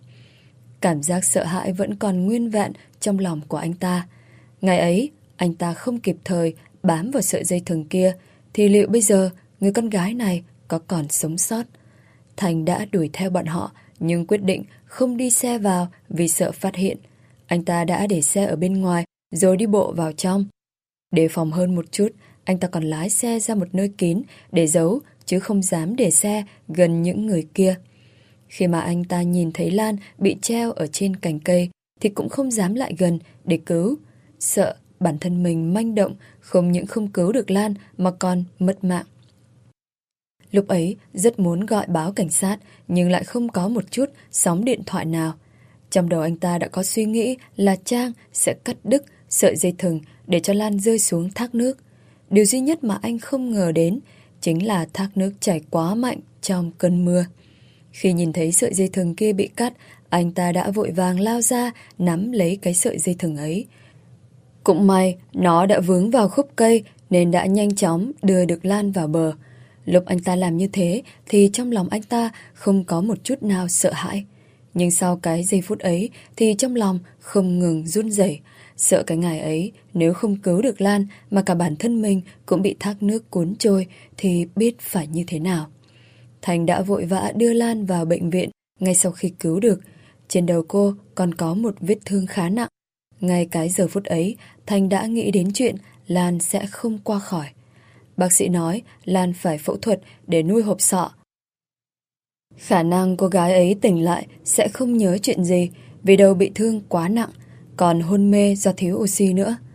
Cảm giác sợ hãi vẫn còn nguyên vẹn trong lòng của anh ta. Ngày ấy, anh ta không kịp thời bám vào sợi dây thừng kia, thì liệu bây giờ người con gái này có còn sống sót? Thành đã đuổi theo bọn họ, nhưng quyết định không đi xe vào vì sợ phát hiện. Anh ta đã để xe ở bên ngoài, rồi đi bộ vào trong. Đề phòng hơn một chút, anh ta còn lái xe ra một nơi kín để giấu, chứ không dám để xe gần những người kia. Khi mà anh ta nhìn thấy Lan bị treo ở trên cành cây, thì cũng không dám lại gần để cứu. Sợ bản thân mình manh động, không những không cứu được Lan mà còn mất mạng. Lúc ấy rất muốn gọi báo cảnh sát, nhưng lại không có một chút sóng điện thoại nào. Trong đầu anh ta đã có suy nghĩ là Trang sẽ cắt đứt sợi dây thừng để cho Lan rơi xuống thác nước. Điều duy nhất mà anh không ngờ đến chính là thác nước chảy quá mạnh trong cơn mưa. Khi nhìn thấy sợi dây thừng kia bị cắt, anh ta đã vội vàng lao ra nắm lấy cái sợi dây thừng ấy. Cũng may nó đã vướng vào khúc cây nên đã nhanh chóng đưa được Lan vào bờ. Lúc anh ta làm như thế thì trong lòng anh ta không có một chút nào sợ hãi. Nhưng sau cái giây phút ấy thì trong lòng không ngừng run rẩy, sợ cái ngày ấy nếu không cứu được Lan mà cả bản thân mình cũng bị thác nước cuốn trôi thì biết phải như thế nào. Thành đã vội vã đưa Lan vào bệnh viện ngay sau khi cứu được. Trên đầu cô còn có một vết thương khá nặng. Ngay cái giờ phút ấy, Thành đã nghĩ đến chuyện Lan sẽ không qua khỏi. Bác sĩ nói Lan phải phẫu thuật để nuôi hộp sọ. Khả năng cô gái ấy tỉnh lại sẽ không nhớ chuyện gì vì đầu bị thương quá nặng, còn hôn mê do thiếu oxy nữa.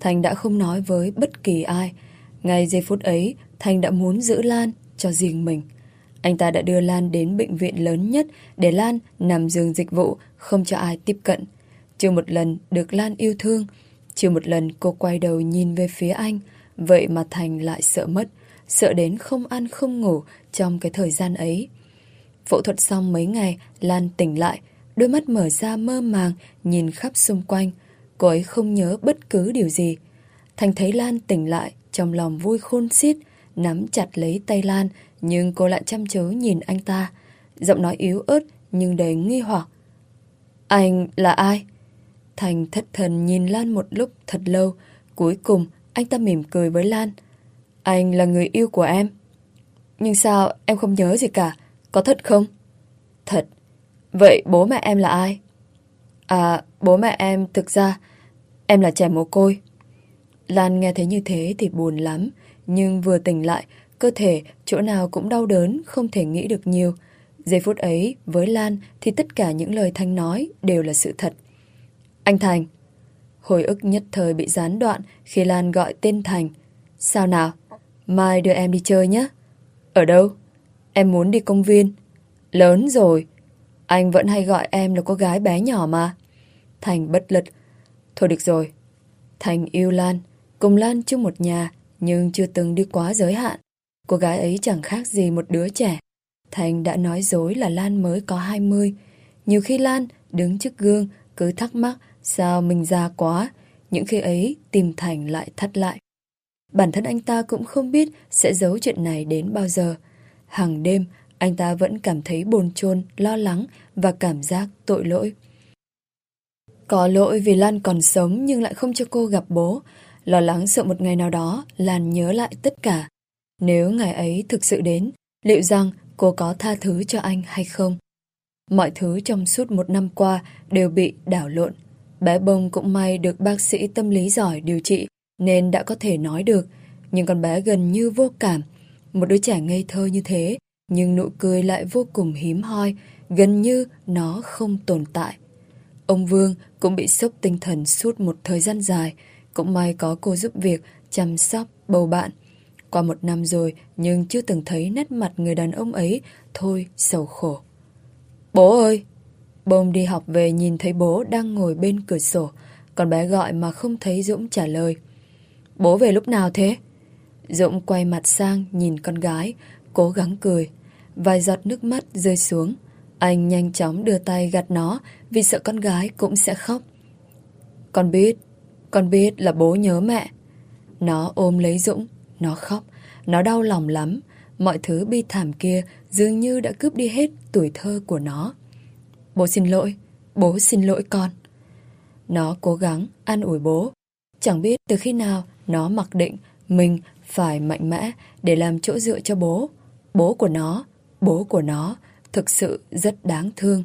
Thành đã không nói với bất kỳ ai. Ngay giây phút ấy, Thành đã muốn giữ Lan cho riêng mình. Anh ta đã đưa Lan đến bệnh viện lớn nhất để Lan nằm giường dịch vụ, không cho ai tiếp cận. Chưa một lần được Lan yêu thương, chưa một lần cô quay đầu nhìn về phía anh. Vậy mà Thành lại sợ mất, sợ đến không ăn không ngủ trong cái thời gian ấy. Phẫu thuật xong mấy ngày, Lan tỉnh lại, đôi mắt mở ra mơ màng, nhìn khắp xung quanh. Cô ấy không nhớ bất cứ điều gì. Thành thấy Lan tỉnh lại, trong lòng vui khôn xiết, nắm chặt lấy tay Lan, nhưng cô lại chăm chú nhìn anh ta. Giọng nói yếu ớt nhưng đầy nghi hoặc. Anh là ai? Thành thất thần nhìn Lan một lúc thật lâu. Cuối cùng anh ta mỉm cười với Lan. Anh là người yêu của em. Nhưng sao em không nhớ gì cả? Có thật không? Thật. Vậy bố mẹ em là ai? À, bố mẹ em thực ra em là trẻ mồ côi. Lan nghe thấy như thế thì buồn lắm. Nhưng vừa tỉnh lại, cơ thể chỗ nào cũng đau đớn, không thể nghĩ được nhiều. Giây phút ấy, với Lan thì tất cả những lời Thành nói đều là sự thật. Anh Thành. Hồi ức nhất thời bị gián đoạn khi Lan gọi tên Thành. Sao nào? Mai đưa em đi chơi nhé. Ở đâu? Em muốn đi công viên. Lớn rồi. Anh vẫn hay gọi em là cô gái bé nhỏ mà. Thành bất lực. Thôi được rồi. Thành yêu Lan, cùng Lan chung một nhà, nhưng chưa từng đi quá giới hạn. Cô gái ấy chẳng khác gì một đứa trẻ. Thành đã nói dối là Lan mới có 20. Nhiều khi Lan đứng trước gương cứ thắc mắc sao mình già quá. Những khi ấy tim Thành lại thắt lại. Bản thân anh ta cũng không biết sẽ giấu chuyện này đến bao giờ. Hàng đêm anh ta vẫn cảm thấy bồn chồn, lo lắng và cảm giác tội lỗi. Có lỗi vì Lan còn sống nhưng lại không cho cô gặp bố. Lo lắng sợ một ngày nào đó Lan nhớ lại tất cả. Nếu ngày ấy thực sự đến, liệu rằng cô có tha thứ cho anh hay không? Mọi thứ trong suốt một năm qua đều bị đảo lộn. Bé Bông cũng may được bác sĩ tâm lý giỏi điều trị nên đã có thể nói được. Nhưng con bé gần như vô cảm. Một đứa trẻ ngây thơ như thế, nhưng nụ cười lại vô cùng hiếm hoi, gần như nó không tồn tại. Ông Vương cũng bị sốc tinh thần suốt một thời gian dài. Cũng may có cô giúp việc chăm sóc bầu bạn. Qua một năm rồi nhưng chưa từng thấy nét mặt người đàn ông ấy, thôi sầu khổ. Bố ơi! Bông đi học về nhìn thấy bố đang ngồi bên cửa sổ. Con bé gọi mà không thấy Dũng trả lời. Bố về lúc nào thế? Dũng quay mặt sang nhìn con gái, cố gắng cười. Vài giọt nước mắt rơi xuống. Anh nhanh chóng đưa tay gạt nó vì sợ con gái cũng sẽ khóc. Con biết là bố nhớ mẹ. Nó ôm lấy Dũng, nó khóc, nó đau lòng lắm. Mọi thứ bi thảm kia dường như đã cướp đi hết tuổi thơ của nó. Bố xin lỗi con. Nó cố gắng an ủi bố. Chẳng biết từ khi nào nó mặc định mình phải mạnh mẽ để làm chỗ dựa cho bố. Bố của nó thực sự rất đáng thương.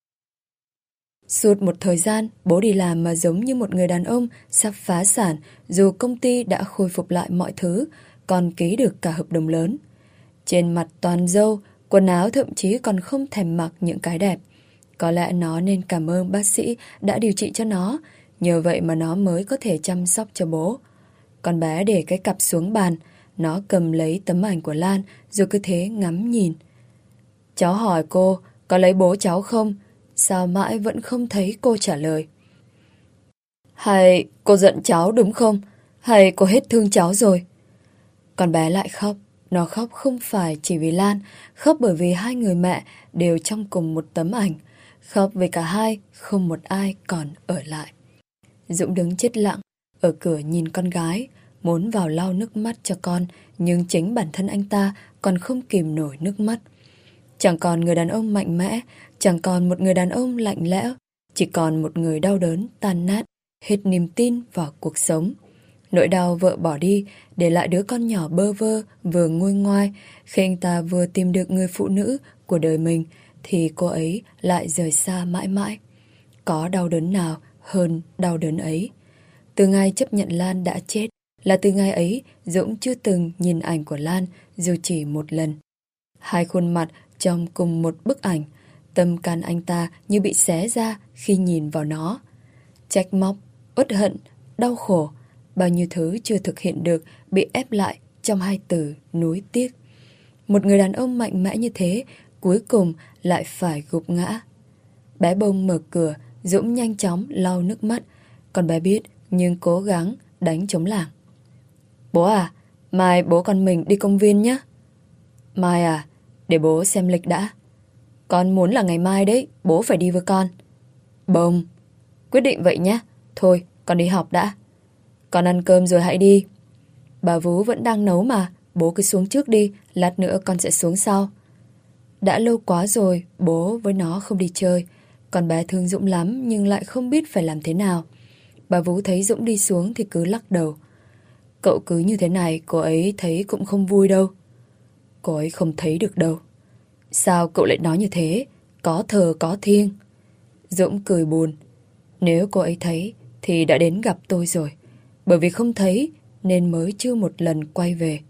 Suốt một thời gian, bố đi làm mà giống như một người đàn ông sắp phá sản, dù công ty đã khôi phục lại mọi thứ, còn ký được cả hợp đồng lớn. Trên mặt toàn râu, quần áo thậm chí còn không thèm mặc những cái đẹp. Có lẽ nó nên cảm ơn bác sĩ đã điều trị cho nó, nhờ vậy mà nó mới có thể chăm sóc cho bố. Con bé để cái cặp xuống bàn, nó cầm lấy tấm ảnh của Lan rồi cứ thế ngắm nhìn. Cháu hỏi cô có lấy bố cháu không? Sao mãi vẫn không thấy cô trả lời? Hay cô giận cháu đúng không? Hay cô hết thương cháu rồi? Con bé lại khóc. Nó khóc không phải chỉ vì Lan, khóc bởi vì hai người mẹ đều trong cùng một tấm ảnh. Khóc vì cả hai không một ai còn ở lại. Dũng đứng chết lặng ở cửa nhìn con gái, muốn vào lau nước mắt cho con, nhưng chính bản thân anh ta còn không kìm nổi nước mắt. Chẳng còn người đàn ông mạnh mẽ, chẳng còn một người đàn ông lạnh lẽo, chỉ còn một người đau đớn, tan nát, hết niềm tin vào cuộc sống. Nỗi đau vợ bỏ đi, để lại đứa con nhỏ bơ vơ, vừa nguôi ngoai. Khi anh ta vừa tìm được người phụ nữ của đời mình, thì cô ấy lại rời xa mãi mãi. Có đau đớn nào hơn đau đớn ấy? Từ ngày chấp nhận Lan đã chết, là từ ngày ấy Dũng chưa từng nhìn ảnh của Lan dù chỉ một lần. Hai khuôn mặt trong cùng một bức ảnh, tâm can anh ta như bị xé ra khi nhìn vào nó. Trách móc, uất hận, đau khổ, bao nhiêu thứ chưa thực hiện được bị ép lại trong hai từ nuối tiếc. Một người đàn ông mạnh mẽ như thế cuối cùng lại phải gục ngã. Bé Bông mở cửa, Dũng nhanh chóng lau nước mắt. Con bé biết nhưng cố gắng đánh trống lảng. Bố à, mai bố con mình đi công viên nhé. Mai à, để bố xem lịch đã. Con muốn là ngày mai đấy, bố phải đi với con. Bông, quyết định vậy nhé. Thôi, con đi học đã. Con ăn cơm rồi hãy đi. Bà Vú vẫn đang nấu mà, bố cứ xuống trước đi, lát nữa con sẽ xuống sau. Đã lâu quá rồi, bố với nó không đi chơi. Con bé thương Dũng lắm nhưng lại không biết phải làm thế nào. Bà Vú thấy Dũng đi xuống thì cứ lắc đầu. Cậu cứ như thế này, cô ấy thấy cũng không vui đâu. Cô ấy không thấy được đâu. Sao cậu lại nói như thế? Có thờ có thiêng. Dũng cười buồn. Nếu cô ấy thấy thì đã đến gặp tôi rồi. Bởi vì không thấy nên mới chưa một lần quay về.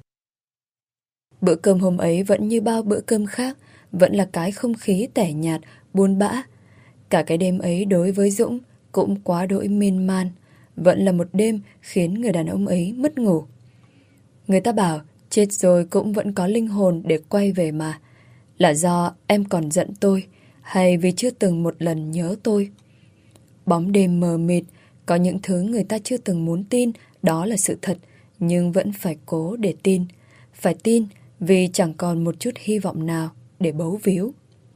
Bữa cơm hôm ấy vẫn như bao bữa cơm khác, vẫn là cái không khí tẻ nhạt, buồn bã. Cả cái đêm ấy đối với Dũng cũng quá đỗi miên man. Vẫn là một đêm khiến người đàn ông ấy mất ngủ. Người ta bảo chết rồi cũng vẫn có linh hồn để quay về mà. Là do em còn giận tôi, hay vì chưa từng một lần nhớ tôi? Bóng đêm mờ mịt, có những thứ người ta chưa từng muốn tin đó là sự thật, nhưng vẫn phải cố để tin. Phải tin vì chẳng còn một chút hy vọng nào để bấu víu.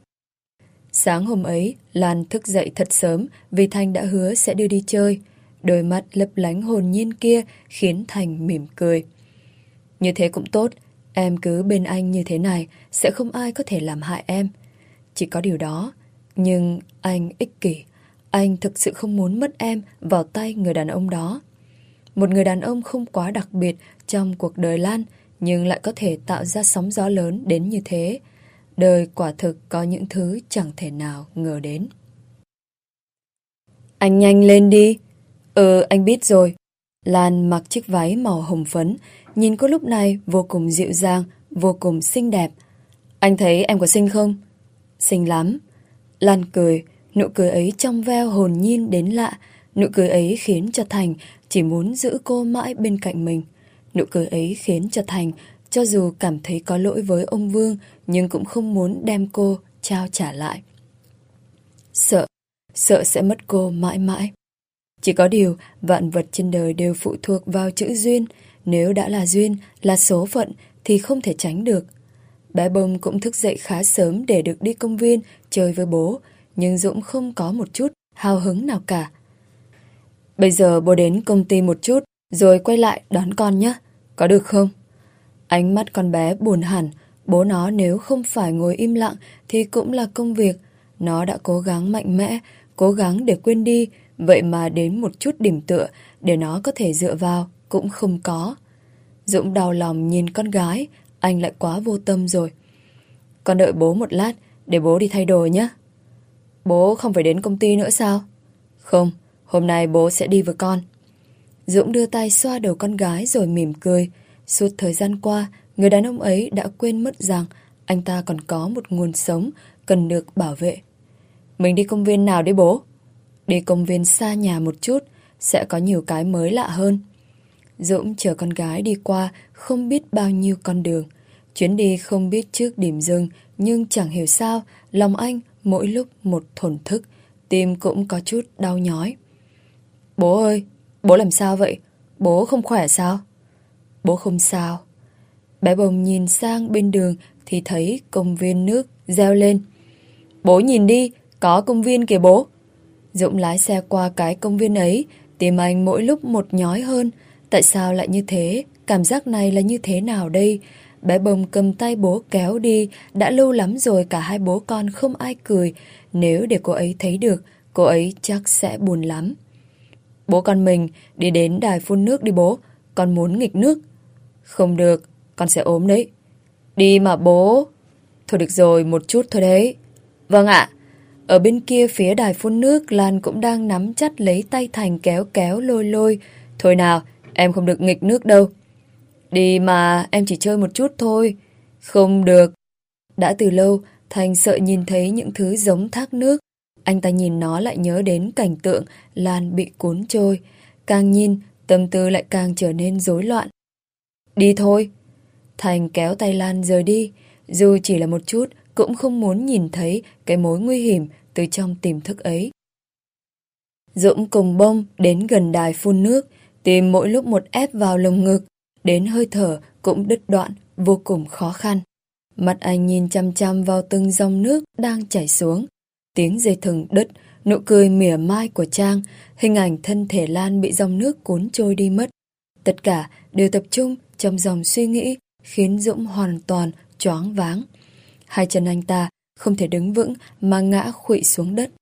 Sáng hôm ấy, Lan thức dậy thật sớm vì Thành đã hứa sẽ đưa đi chơi. Đôi mắt lấp lánh hồn nhiên kia khiến Thành mỉm cười. Như thế cũng tốt, em cứ bên anh như thế này sẽ không ai có thể làm hại em. Chỉ có điều đó, nhưng anh ích kỷ. Anh thực sự không muốn mất em vào tay người đàn ông đó. Một người đàn ông không quá đặc biệt trong cuộc đời Lan, nhưng lại có thể tạo ra sóng gió lớn đến như thế. Đời quả thực có những thứ chẳng thể nào ngờ đến. Anh nhanh lên đi. Anh biết rồi. Lan mặc chiếc váy màu hồng phấn, nhìn cô lúc này vô cùng dịu dàng, vô cùng xinh đẹp. Anh thấy em có xinh không? Xinh lắm. Lan cười, nụ cười ấy trong veo hồn nhiên đến lạ. Nụ cười ấy khiến cho Thành chỉ muốn giữ cô mãi bên cạnh mình. Nụ cười ấy khiến cho Thành, cho dù cảm thấy có lỗi với ông Vương, nhưng cũng không muốn đem cô trao trả lại. Sợ sẽ mất cô mãi mãi. Chỉ có điều, vạn vật trên đời đều phụ thuộc vào chữ duyên. Nếu đã là duyên, là số phận, thì không thể tránh được. Bé Bông cũng thức dậy khá sớm để được đi công viên chơi với bố, nhưng Dũng không có một chút hào hứng nào cả. Bây giờ bố đến công ty một chút, rồi quay lại đón con nhé, có được không? Ánh mắt con bé buồn hẳn. Bố nó nếu không phải ngồi im lặng thì cũng là công việc. Nó đã cố gắng mạnh mẽ, cố gắng để quên đi, vậy mà đến một chút điểm tựa để nó có thể dựa vào cũng không có. Dũng đau lòng nhìn con gái, anh lại quá vô tâm rồi. Con đợi bố một lát, để bố đi thay đồ nhé. Bố không phải đến công ty nữa sao? Không, hôm nay bố sẽ đi với con. Dũng đưa tay xoa đầu con gái rồi mỉm cười. Suốt thời gian qua, người đàn ông ấy đã quên mất rằng anh ta còn có một nguồn sống cần được bảo vệ. Mình đi công viên nào đấy bố? Đi công viên xa nhà một chút, sẽ có nhiều cái mới lạ hơn. Dũng chở con gái đi qua không biết bao nhiêu con đường. Chuyến đi không biết trước điểm dừng, nhưng chẳng hiểu sao, lòng anh mỗi lúc một thổn thức, tim cũng có chút đau nhói. Bố ơi, bố làm sao vậy? Bố không khỏe sao? Bố không sao. Bé Bông nhìn sang bên đường thì thấy công viên nước reo lên. Bố nhìn đi, có công viên kìa bố. Dũng lái xe qua cái công viên ấy, tim anh mỗi lúc một nhói hơn. Tại sao lại như thế? Cảm giác này là như thế nào đây? Bé Bông cầm tay bố kéo đi. Đã lâu lắm rồi cả hai bố con không ai cười. Nếu để cô ấy thấy được, cô ấy chắc sẽ buồn lắm. Bố con mình đi đến đài phun nước đi bố. Con muốn nghịch nước. Không được, con sẽ ốm đấy. Đi mà bố. Thôi được rồi, một chút thôi đấy. Vâng ạ. Ở bên kia phía đài phun nước, Lan cũng đang nắm chặt lấy tay Thành kéo kéo lôi lôi. Thôi nào, em không được nghịch nước đâu. Đi mà, em chỉ chơi một chút thôi. Không được. Đã từ lâu, Thành sợ nhìn thấy những thứ giống thác nước. Anh ta nhìn nó lại nhớ đến cảnh tượng Lan bị cuốn trôi. Càng nhìn, tâm tư lại càng trở nên rối loạn. Đi thôi. Thành kéo tay Lan rời đi, dù chỉ là một chút cũng không muốn nhìn thấy cái mối nguy hiểm từ trong tiềm thức ấy. Dũng cùng Bông đến gần đài phun nước, tìm mỗi lúc một ép vào lồng ngực, đến hơi thở cũng đứt đoạn, vô cùng khó khăn. Mặt anh nhìn chăm chăm vào từng dòng nước đang chảy xuống. Tiếng dây thừng đứt, nụ cười mỉa mai của Trang, hình ảnh thân thể Lan bị dòng nước cuốn trôi đi mất. Tất cả đều tập trung trong dòng suy nghĩ, khiến Dũng hoàn toàn choáng váng. Hai chân anh ta không thể đứng vững mà ngã khuỵu xuống đất.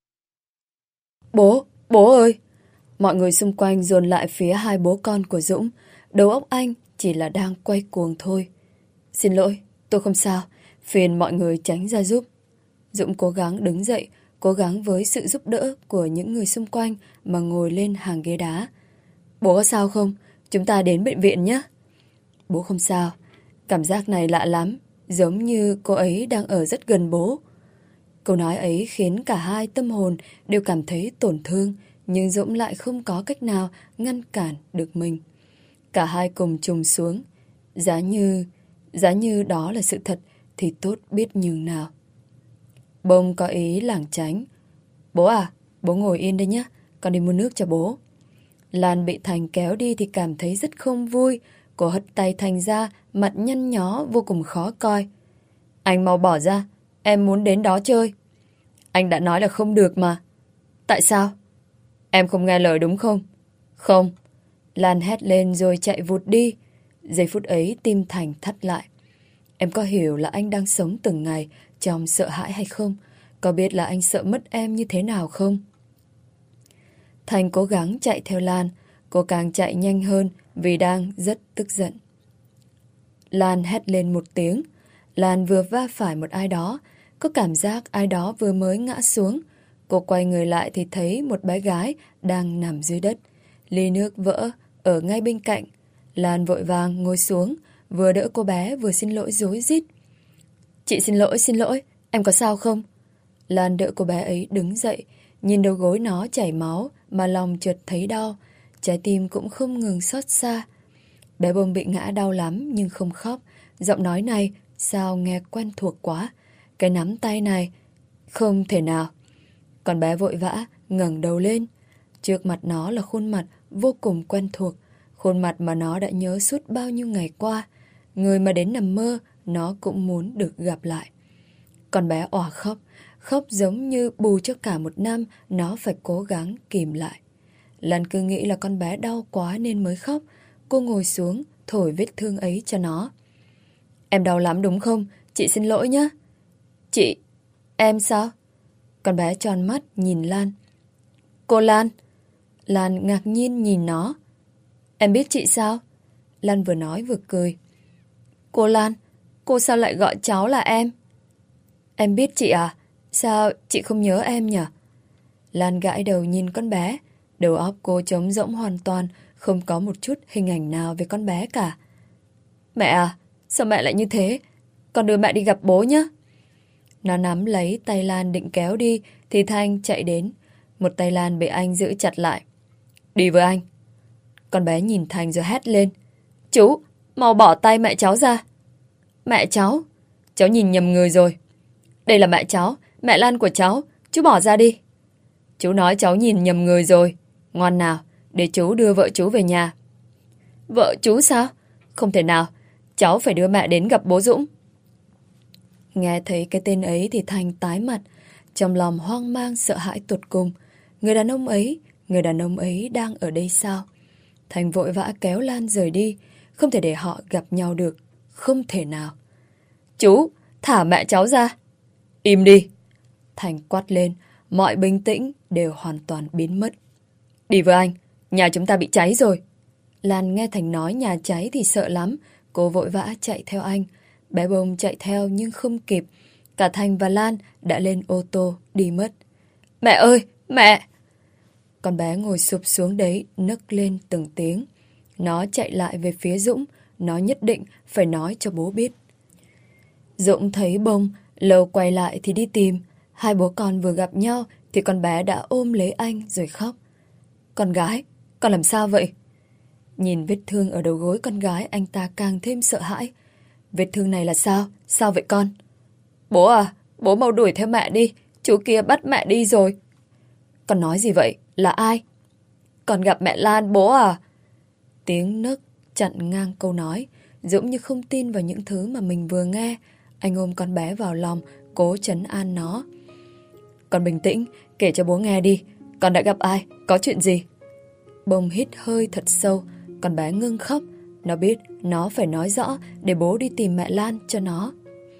Bố ơi! Mọi người xung quanh dồn lại phía hai bố con của Dũng. Đầu óc anh chỉ là đang quay cuồng thôi. Xin lỗi, tôi không sao. Phiền mọi người tránh ra giúp. Dũng cố gắng đứng dậy, cố gắng với sự giúp đỡ của những người xung quanh mà ngồi lên hàng ghế đá. Bố có sao không? Chúng ta đến bệnh viện nhé. Bố không sao. Cảm giác này lạ lắm, giống như cô ấy đang ở rất gần bố. Câu nói ấy khiến cả hai tâm hồn đều cảm thấy tổn thương, nhưng Dũng lại không có cách nào ngăn cản được mình. Cả hai cùng trùng xuống. Giá như đó là sự thật thì tốt biết nhường nào. Bông có ý lảng tránh. Bố à, bố ngồi yên đây nhé, con đi mua nước cho bố. Lan bị Thành kéo đi thì cảm thấy rất không vui. Cô hất tay Thành ra, mặt nhăn nhó vô cùng khó coi. Anh mau bỏ ra, em muốn đến đó chơi. Anh đã nói là không được mà. Tại sao? Em không nghe lời đúng không? Không. Lan hét lên rồi chạy vụt đi. Giây phút ấy tim Thành thắt lại. Em có hiểu là anh đang sống từng ngày trong sợ hãi hay không? Có biết là anh sợ mất em như thế nào không? Thành cố gắng chạy theo Lan. Cô càng chạy nhanh hơn vì đang rất tức giận. Lan hét lên một tiếng. Lan vừa va phải một ai đó. Có cảm giác ai đó vừa mới ngã xuống. Cô quay người lại thì thấy một bé gái đang nằm dưới đất. Ly nước vỡ ở ngay bên cạnh. Lan vội vàng ngồi xuống, vừa đỡ cô bé vừa xin lỗi rối rít. Chị xin lỗi, em có sao không? Lan đỡ cô bé ấy đứng dậy, nhìn đầu gối nó chảy máu mà lòng chợt thấy đau, trái tim cũng không ngừng xót xa. Bé Bông bị ngã đau lắm nhưng không khóc, giọng nói này sao nghe quen thuộc quá, cái nắm tay này, không thể nào. Còn bé vội vã ngẩng đầu lên, trước mặt nó là khuôn mặt vô cùng quen thuộc, khuôn mặt mà nó đã nhớ suốt bao nhiêu ngày qua, người mà đến nằm mơ nó cũng muốn được gặp lại. Con bé òa khóc, khóc giống như bù cho cả một năm nó phải cố gắng kìm lại. Lan cứ nghĩ là con bé đau quá nên mới khóc. Cô ngồi xuống thổi vết thương ấy cho nó. Em đau lắm đúng không? Chị xin lỗi nhé. Chị, em sao? Con bé tròn mắt nhìn Lan. Cô Lan. Lan ngạc nhiên nhìn nó. Em biết chị sao? Lan vừa nói vừa cười. Cô Lan, cô sao lại gọi cháu là em? Em biết chị à? Sao chị không nhớ em nhỉ? Lan gãi đầu nhìn con bé. Đầu óc cô trống rỗng hoàn toàn, không có một chút hình ảnh nào về con bé cả. Mẹ à, sao mẹ lại như thế? Con đưa mẹ đi gặp bố nhé. Nó nắm lấy tay Lan định kéo đi thì Thanh chạy đến. Một tay Lan bị anh giữ chặt lại. Đi với anh. Con bé nhìn Thanh rồi hét lên. Chú, mau bỏ tay mẹ cháu ra. Mẹ cháu? Cháu nhìn nhầm người rồi. Đây là mẹ cháu, mẹ Lan của cháu. Chú bỏ ra đi. Chú nói cháu nhìn nhầm người rồi. Ngoan nào, để chú đưa vợ chú về nhà. Vợ chú sao? Không thể nào, cháu phải đưa mẹ đến gặp bố Dũng. Nghe thấy cái tên ấy thì Thành tái mặt, trong lòng hoang mang sợ hãi tột cùng. Người đàn ông ấy đang ở đây sao? Thành vội vã kéo Lan rời đi, không thể để họ gặp nhau được, không thể nào. Chú, thả mẹ cháu ra. Im đi. Thành quát lên, mọi bình tĩnh đều hoàn toàn biến mất. Đi với anh, nhà chúng ta bị cháy rồi. Lan nghe Thành nói nhà cháy thì sợ lắm, cô vội vã chạy theo anh. Bé Bông chạy theo nhưng không kịp. Cả Thành và Lan đã lên ô tô đi mất. Mẹ ơi, mẹ! Con bé ngồi sụp xuống đấy, nấc lên từng tiếng. Nó chạy lại về phía Dũng, nó nhất định phải nói cho bố biết. Dũng thấy Bông, Lâu quay lại thì đi tìm. Hai bố con vừa gặp nhau thì con bé đã ôm lấy anh rồi khóc. Con gái, con làm sao vậy? Nhìn vết thương ở đầu gối con gái, anh ta càng thêm sợ hãi. Vết thương này là sao? Sao vậy con? Bố à, bố mau đuổi theo mẹ đi. Chú kia bắt mẹ đi rồi. Con nói gì vậy? Là ai? Con gặp mẹ Lan, bố à. Tiếng nấc chặn ngang câu nói. Dũng như không tin vào những thứ mà mình vừa nghe. Anh ôm con bé vào lòng, cố trấn an nó. Con bình tĩnh, kể cho bố nghe đi. Con đã gặp ai? Có chuyện gì? Bông hít hơi thật sâu. Con bé ngưng khóc. Nó biết nó phải nói rõ để bố đi tìm mẹ Lan cho nó.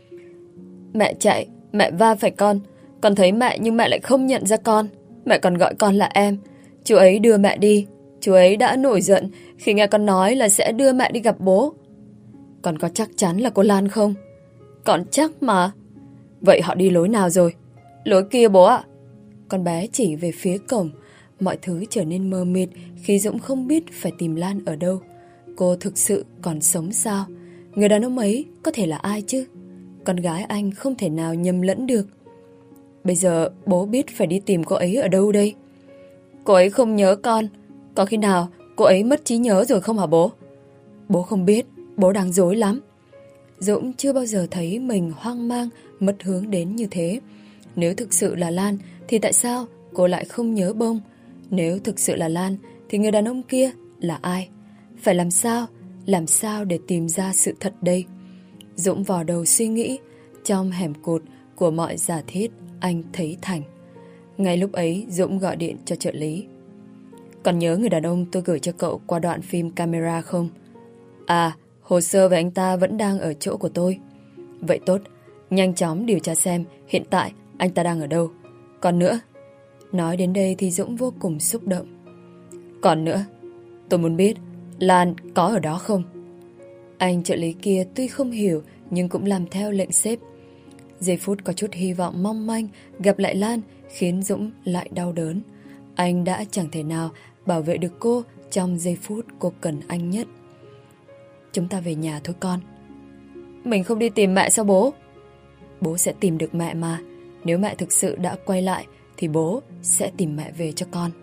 Mẹ chạy, mẹ va phải con. Con thấy mẹ nhưng mẹ lại không nhận ra con. Mẹ còn gọi con là em. Chú ấy đưa mẹ đi. Chú ấy đã nổi giận khi nghe con nói là sẽ đưa mẹ đi gặp bố. Con có chắc chắn là cô Lan không? Con chắc mà. Vậy họ đi lối nào rồi? Lối kia bố ạ. Con bé chỉ về phía cổng. Mọi thứ trở nên mờ mịt khi Dũng không biết phải tìm Lan ở đâu. Cô thực sự còn sống sao? Người đàn ông ấy có thể là ai chứ? Con gái anh không thể nào nhầm lẫn được. Bây giờ bố biết phải đi tìm cô ấy ở đâu đây? Cô ấy không nhớ con. Có khi nào cô ấy mất trí nhớ rồi không hả bố? Bố không biết. Bố đang rối lắm. Dũng chưa bao giờ thấy mình hoang mang, mất hướng đến như thế. Nếu thực sự là Lan thì tại sao cô lại không nhớ Bông? Nếu thực sự là Lan thì người đàn ông kia là ai? Phải làm sao? Làm sao để tìm ra sự thật đây? Dũng vò đầu suy nghĩ. Trong hẻm cụt của mọi giả thiết, anh thấy Thành. Ngay lúc ấy Dũng gọi điện cho trợ lý. Còn nhớ người đàn ông tôi gửi cho cậu qua đoạn phim camera không? À, hồ sơ về anh ta vẫn đang ở chỗ của tôi. Vậy tốt, nhanh chóng điều tra xem hiện tại anh ta đang ở đâu. Còn nữa. Nói đến đây thì Dũng vô cùng xúc động. Còn nữa, tôi muốn biết Lan có ở đó không? Anh trợ lý kia tuy không hiểu nhưng cũng làm theo lệnh sếp. Giây phút có chút hy vọng mong manh gặp lại Lan khiến Dũng lại đau đớn. Anh đã chẳng thể nào bảo vệ được cô trong giây phút cô cần anh nhất. Chúng ta về nhà thôi con. Mình không đi tìm mẹ sao bố? Bố sẽ tìm được mẹ mà. Nếu mẹ thực sự đã quay lại thì bố sẽ tìm mẹ về cho con.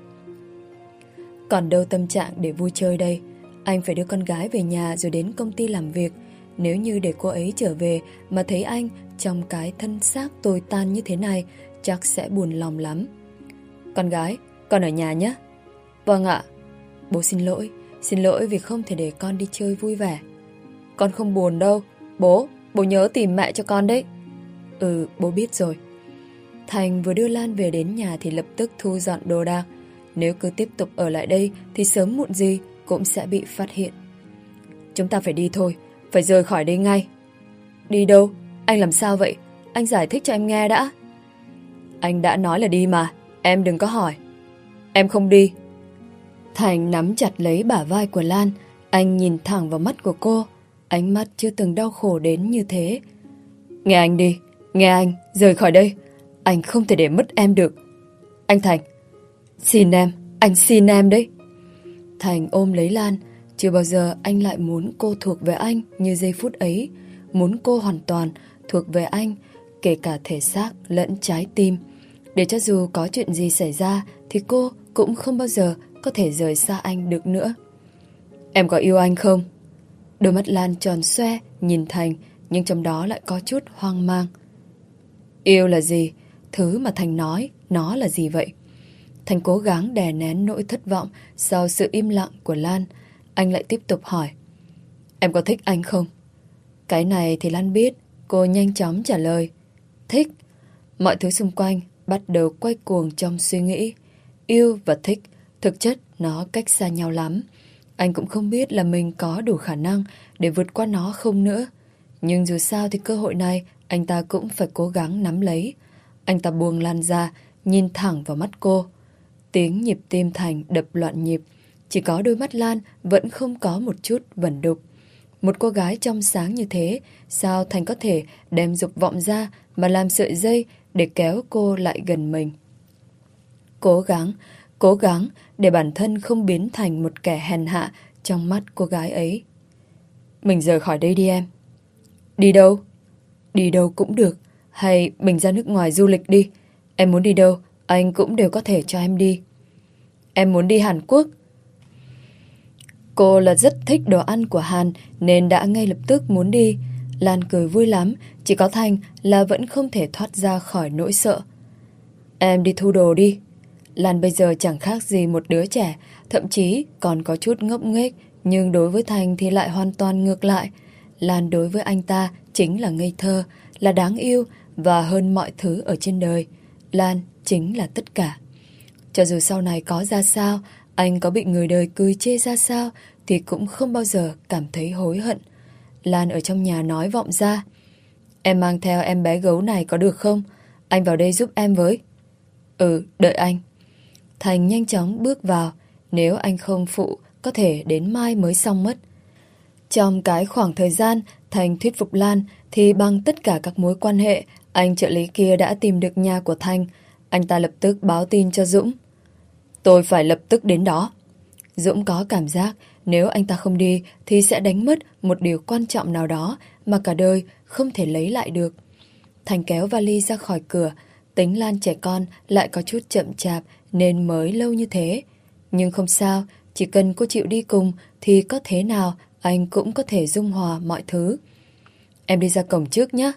Còn đâu tâm trạng để vui chơi đây. Anh phải đưa con gái về nhà rồi đến công ty làm việc. Nếu như để cô ấy trở về mà thấy anh trong cái thân xác tồi tàn như thế này, chắc sẽ buồn lòng lắm. Con gái, con ở nhà nhé. Vâng ạ. Bố xin lỗi vì không thể để con đi chơi vui vẻ. Con không buồn đâu. Bố nhớ tìm mẹ cho con đấy. Ừ, bố biết rồi. Thành vừa đưa Lan về đến nhà thì lập tức thu dọn đồ đạc. Nếu cứ tiếp tục ở lại đây thì sớm muộn gì cũng sẽ bị phát hiện. Chúng ta phải đi thôi, phải rời khỏi đây ngay. Đi đâu? Anh làm sao vậy? Anh giải thích cho em nghe đã. Anh đã nói là đi mà, em đừng có hỏi. Em không đi. Thành nắm chặt lấy bả vai của Lan. Anh nhìn thẳng vào mắt của cô. Ánh mắt chưa từng đau khổ đến như thế. Nghe anh đi, nghe anh, rời khỏi đây. Anh không thể để mất em được. Anh Thành, xin em, anh xin em đấy. Thành ôm lấy Lan. Chưa bao giờ anh lại muốn cô thuộc về anh như giây phút ấy. Muốn cô hoàn toàn thuộc về anh, kể cả thể xác lẫn trái tim. Để cho dù có chuyện gì xảy ra thì cô cũng không bao giờ có thể rời xa anh được nữa. Em có yêu anh không? Đôi mắt Lan tròn xoe nhìn Thành, nhưng trong đó lại có chút hoang mang. Yêu là gì? Thứ mà Thành nói, nó là gì vậy? Thành cố gắng đè nén nỗi thất vọng sau sự im lặng của Lan. Anh lại tiếp tục hỏi. Em có thích anh không? Cái này thì Lan biết. Cô nhanh chóng trả lời. Thích. Mọi thứ xung quanh bắt đầu quay cuồng trong suy nghĩ. Yêu và thích, thực chất nó cách xa nhau lắm. Anh cũng không biết là mình có đủ khả năng để vượt qua nó không nữa. Nhưng dù sao thì cơ hội này anh ta cũng phải cố gắng nắm lấy. Anh ta buông Lan ra, nhìn thẳng vào mắt cô. Tiếng nhịp tim Thành đập loạn nhịp. Chỉ có đôi mắt Lan vẫn không có một chút vẩn đục. Một cô gái trong sáng như thế, sao Thành có thể đem dục vọng ra mà làm sợi dây để kéo cô lại gần mình? Cố gắng để bản thân không biến thành một kẻ hèn hạ trong mắt cô gái ấy. Mình rời khỏi đây đi em. Đi đâu? Đi đâu cũng được. Hay mình ra nước ngoài du lịch đi. Em muốn đi đâu, anh cũng đều có thể cho em đi. Em muốn đi Hàn Quốc. Cô là rất thích đồ ăn của Hàn nên đã ngay lập tức muốn đi. Lan cười vui lắm, chỉ có Thành là vẫn không thể thoát ra khỏi nỗi sợ. Em đi thu đồ đi. Lan bây giờ chẳng khác gì một đứa trẻ, thậm chí còn có chút ngốc nghếch, nhưng đối với Thành thì lại hoàn toàn ngược lại. Lan đối với anh ta chính là ngây thơ, là đáng yêu và hơn mọi thứ ở trên đời. Lan chính là tất cả. Cho dù sau này có ra sao, anh có bị người đời cười chê ra sao thì cũng không bao giờ cảm thấy hối hận. Lan ở trong nhà nói vọng ra. Em mang theo em bé gấu này có được không? Anh vào đây giúp em với. Ừ, đợi anh. Thành nhanh chóng bước vào. Nếu anh không phụ, có thể đến mai mới xong mất. Trong cái khoảng thời gian Thành thuyết phục Lan thì bằng tất cả các mối quan hệ, anh trợ lý kia đã tìm được nhà của Thành. Anh ta lập tức báo tin cho Dũng. Tôi phải lập tức đến đó. Dũng có cảm giác nếu anh ta không đi thì sẽ đánh mất một điều quan trọng nào đó mà cả đời không thể lấy lại được. Thành kéo vali ra khỏi cửa, tính Lan trẻ con lại có chút chậm chạp nên mới lâu như thế. Nhưng không sao, chỉ cần cô chịu đi cùng thì có thế nào anh cũng có thể dung hòa mọi thứ. Em đi ra cổng trước nhé.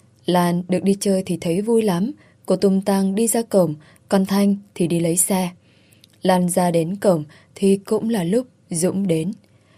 Lan được đi chơi thì thấy vui lắm. Cô tung tăng đi ra cổng, còn Thanh thì đi lấy xe. Lan ra đến cổng thì cũng là lúc Dũng đến.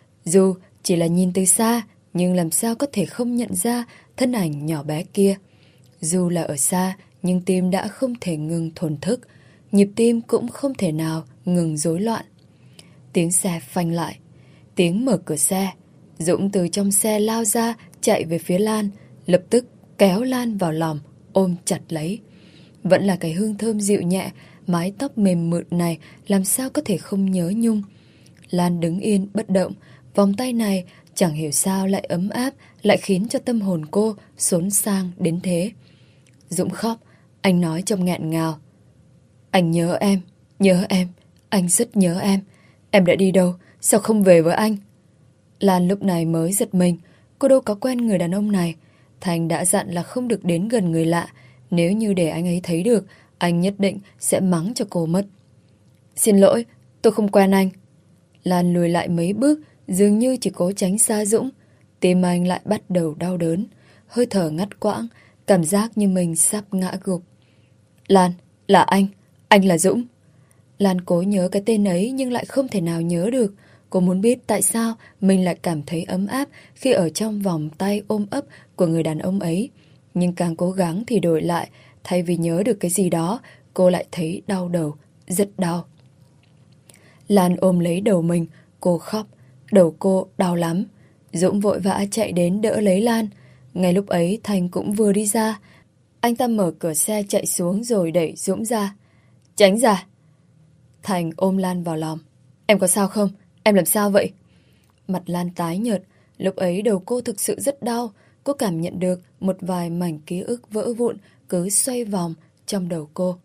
Dù chỉ là nhìn từ xa, nhưng làm sao có thể không nhận ra thân ảnh nhỏ bé kia. Dù là ở xa, nhưng tim đã không thể ngừng thổn thức. Nhịp tim cũng không thể nào ngừng rối loạn. Tiếng xe phanh lại. Tiếng mở cửa xe. Dũng từ trong xe lao ra, chạy về phía Lan, lập tức kéo Lan vào lòng, ôm chặt lấy. Vẫn là cái hương thơm dịu nhẹ, mái tóc mềm mượt này làm sao có thể không nhớ nhung. Lan đứng yên bất động, vòng tay này chẳng hiểu sao lại ấm áp, lại khiến cho tâm hồn cô xốn sang đến thế. Dũng khóc, anh nói trong nghẹn ngào. Anh nhớ em, anh rất nhớ em. Em đã đi đâu, sao không về với anh? Lan lúc này mới giật mình, cô đâu có quen người đàn ông này. Thành đã dặn là không được đến gần người lạ, nếu như để anh ấy thấy được, anh nhất định sẽ mắng cho cô mất. Xin lỗi, tôi không quen anh. Lan lùi lại mấy bước, dường như chỉ cố tránh xa Dũng. Tim anh lại bắt đầu đau đớn, hơi thở ngắt quãng, cảm giác như mình sắp ngã gục. Lan, là anh là Dũng. Lan cố nhớ cái tên ấy nhưng lại không thể nào nhớ được. Cô muốn biết tại sao mình lại cảm thấy ấm áp khi ở trong vòng tay ôm ấp của người đàn ông ấy. Nhưng càng cố gắng thì đổi lại, thay vì nhớ được cái gì đó, cô lại thấy đau đầu, rất đau. Lan ôm lấy đầu mình, cô khóc, đầu cô đau lắm. Dũng vội vã chạy đến đỡ lấy Lan. Ngay lúc ấy Thành cũng vừa đi ra. Anh ta mở cửa xe chạy xuống rồi đẩy Dũng ra. Tránh ra. Thành ôm Lan vào lòng. Em có sao không? Em làm sao vậy? Mặt Lan tái nhợt. Lúc ấy đầu cô thực sự rất đau. Cô cảm nhận được một vài mảnh ký ức vỡ vụn cứ xoay vòng trong đầu cô.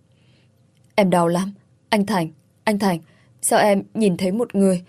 Em đau lắm. Anh Thành, sao em nhìn thấy một người?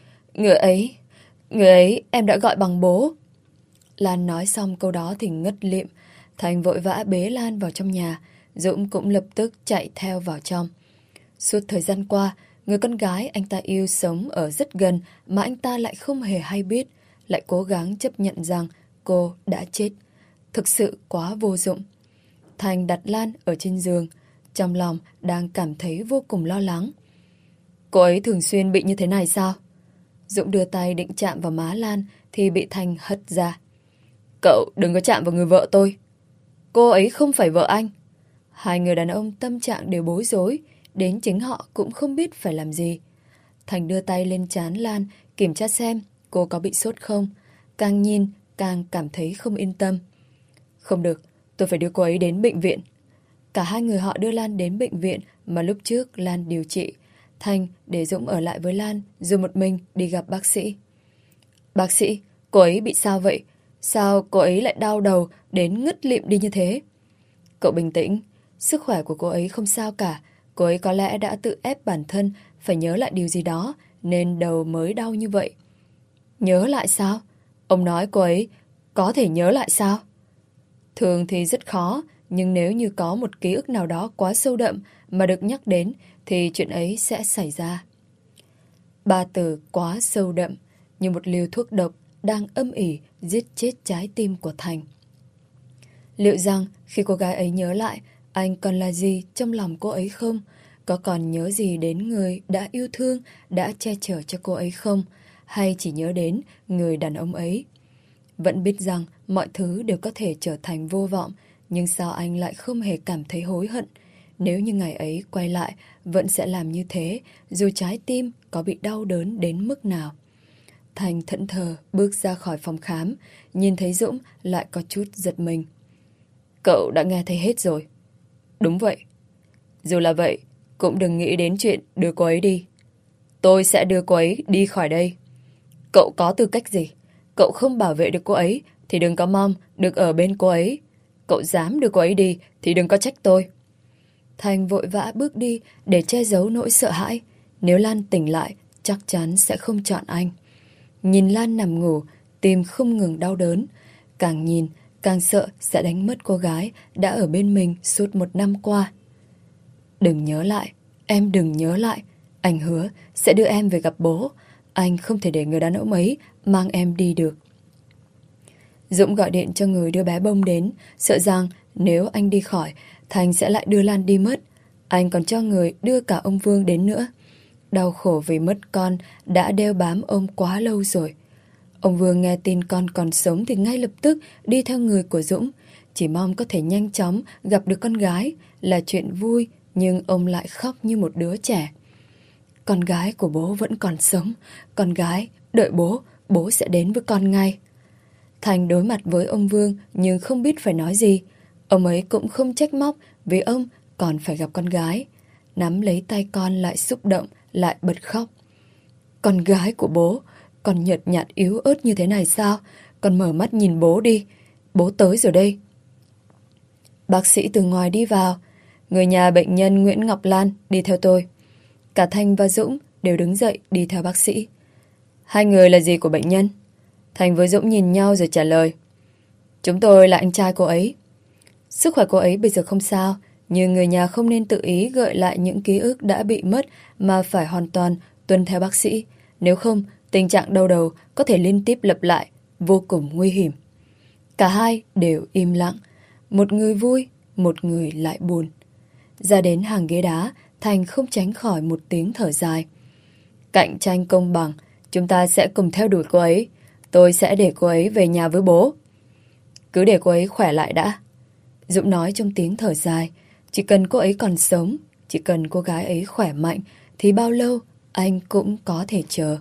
Người ấy em đã gọi bằng bố. Lan nói xong câu đó thì ngất lịm. Thành vội vã bế Lan vào trong nhà. Dũng cũng lập tức chạy theo vào trong. Suốt thời gian qua, người con gái anh ta yêu sống ở rất gần mà anh ta lại không hề hay biết, lại cố gắng chấp nhận rằng cô đã chết. Thực sự quá vô dụng. Thành đặt Lan ở trên giường, trong lòng đang cảm thấy vô cùng lo lắng. Cô ấy thường xuyên bị như thế này sao? Dũng đưa tay định chạm vào má Lan thì bị Thành hất ra. Cậu đừng có chạm vào người vợ tôi. Cô ấy không phải vợ anh. Hai người đàn ông tâm trạng đều bối rối, đến chính họ cũng không biết phải làm gì. Thành đưa tay lên trán Lan, kiểm tra xem cô có bị sốt không. Càng nhìn, càng cảm thấy không yên tâm. Không được, tôi phải đưa cô ấy đến bệnh viện. Cả hai người họ đưa Lan đến bệnh viện mà lúc trước Lan điều trị. Thành để Dũng ở lại với Lan rồi một mình đi gặp bác sĩ. Bác sĩ, cô ấy bị sao vậy? Sao cô ấy lại đau đầu đến ngất lịm đi như thế? Cậu bình tĩnh, sức khỏe của cô ấy không sao cả. Cô ấy có lẽ đã tự ép bản thân phải nhớ lại điều gì đó nên đầu mới đau như vậy. Nhớ lại sao? Ông nói cô ấy có thể nhớ lại sao? Thường thì rất khó, nhưng nếu như có một ký ức nào đó quá sâu đậm mà được nhắc đến thì chuyện ấy sẽ xảy ra. Ba từ quá sâu đậm, như một liều thuốc độc đang âm ỉ giết chết trái tim của Thành. Liệu rằng khi cô gái ấy nhớ lại, anh còn là gì trong lòng cô ấy không? Có còn nhớ gì đến người đã yêu thương, đã che chở cho cô ấy không? Hay chỉ nhớ đến người đàn ông ấy? Vẫn biết rằng mọi thứ đều có thể trở thành vô vọng, nhưng sao anh lại không hề cảm thấy hối hận? Nếu như ngày ấy quay lại, vẫn sẽ làm như thế, dù trái tim có bị đau đớn đến mức nào. Thành thẫn thờ bước ra khỏi phòng khám, nhìn thấy Dũng lại có chút giật mình. Cậu đã nghe thấy hết rồi. Đúng vậy. Dù là vậy, cũng đừng nghĩ đến chuyện đưa cô ấy đi. Tôi sẽ đưa cô ấy đi khỏi đây. Cậu có tư cách gì? Cậu không bảo vệ được cô ấy thì đừng có mong được ở bên cô ấy. Cậu dám đưa cô ấy đi thì đừng có trách tôi. Thành vội vã bước đi để che giấu nỗi sợ hãi. Nếu Lan tỉnh lại, chắc chắn sẽ không chọn anh. Nhìn Lan nằm ngủ, tim không ngừng đau đớn. Càng nhìn, càng sợ sẽ đánh mất cô gái đã ở bên mình suốt 1 năm qua. Đừng nhớ lại, em đừng nhớ lại. Anh hứa sẽ đưa em về gặp bố. Anh không thể để người đàn ông ấy mang em đi được. Dũng gọi điện cho người đưa bé Bông đến, sợ rằng nếu anh đi khỏi, Thành sẽ lại đưa Lan đi mất. Anh còn cho người đưa cả ông Vương đến nữa. Đau khổ vì mất con đã đeo bám ông quá lâu rồi. Ông Vương nghe tin con còn sống thì ngay lập tức đi theo người của Dũng. Chỉ mong có thể nhanh chóng gặp được con gái là chuyện vui, nhưng ông lại khóc như một đứa trẻ. Con gái của bố vẫn còn sống. Con gái, đợi bố, bố sẽ đến với con ngay. Thành đối mặt với ông Vương nhưng không biết phải nói gì. Ông ấy cũng không trách móc vì ông còn phải gặp con gái. Nắm lấy tay con lại xúc động, lại bật khóc. Con gái của bố, con nhợt nhạt yếu ớt như thế này sao? Con mở mắt nhìn bố đi. Bố tới rồi đây. Bác sĩ từ ngoài đi vào. Người nhà bệnh nhân Nguyễn Ngọc Lan đi theo tôi. Cả Thành và Dũng đều đứng dậy đi theo bác sĩ. Hai người là gì của bệnh nhân? Thành với Dũng nhìn nhau rồi trả lời. Chúng tôi là anh trai cô ấy. Sức khỏe cô ấy bây giờ không sao, nhưng người nhà không nên tự ý gợi lại những ký ức đã bị mất mà phải hoàn toàn tuân theo bác sĩ. Nếu không, tình trạng đau đầu có thể liên tiếp lặp lại, vô cùng nguy hiểm. Cả hai đều im lặng. Một người vui, một người lại buồn. Ra đến hàng ghế đá, Thành không tránh khỏi một tiếng thở dài. Cạnh tranh công bằng, chúng ta sẽ cùng theo đuổi cô ấy. Tôi sẽ để cô ấy về nhà với bố. Cứ để cô ấy khỏe lại đã. Dũng nói trong tiếng thở dài. Chỉ cần cô ấy còn sống, chỉ cần cô gái ấy khỏe mạnh, thì bao lâu anh cũng có thể chờ.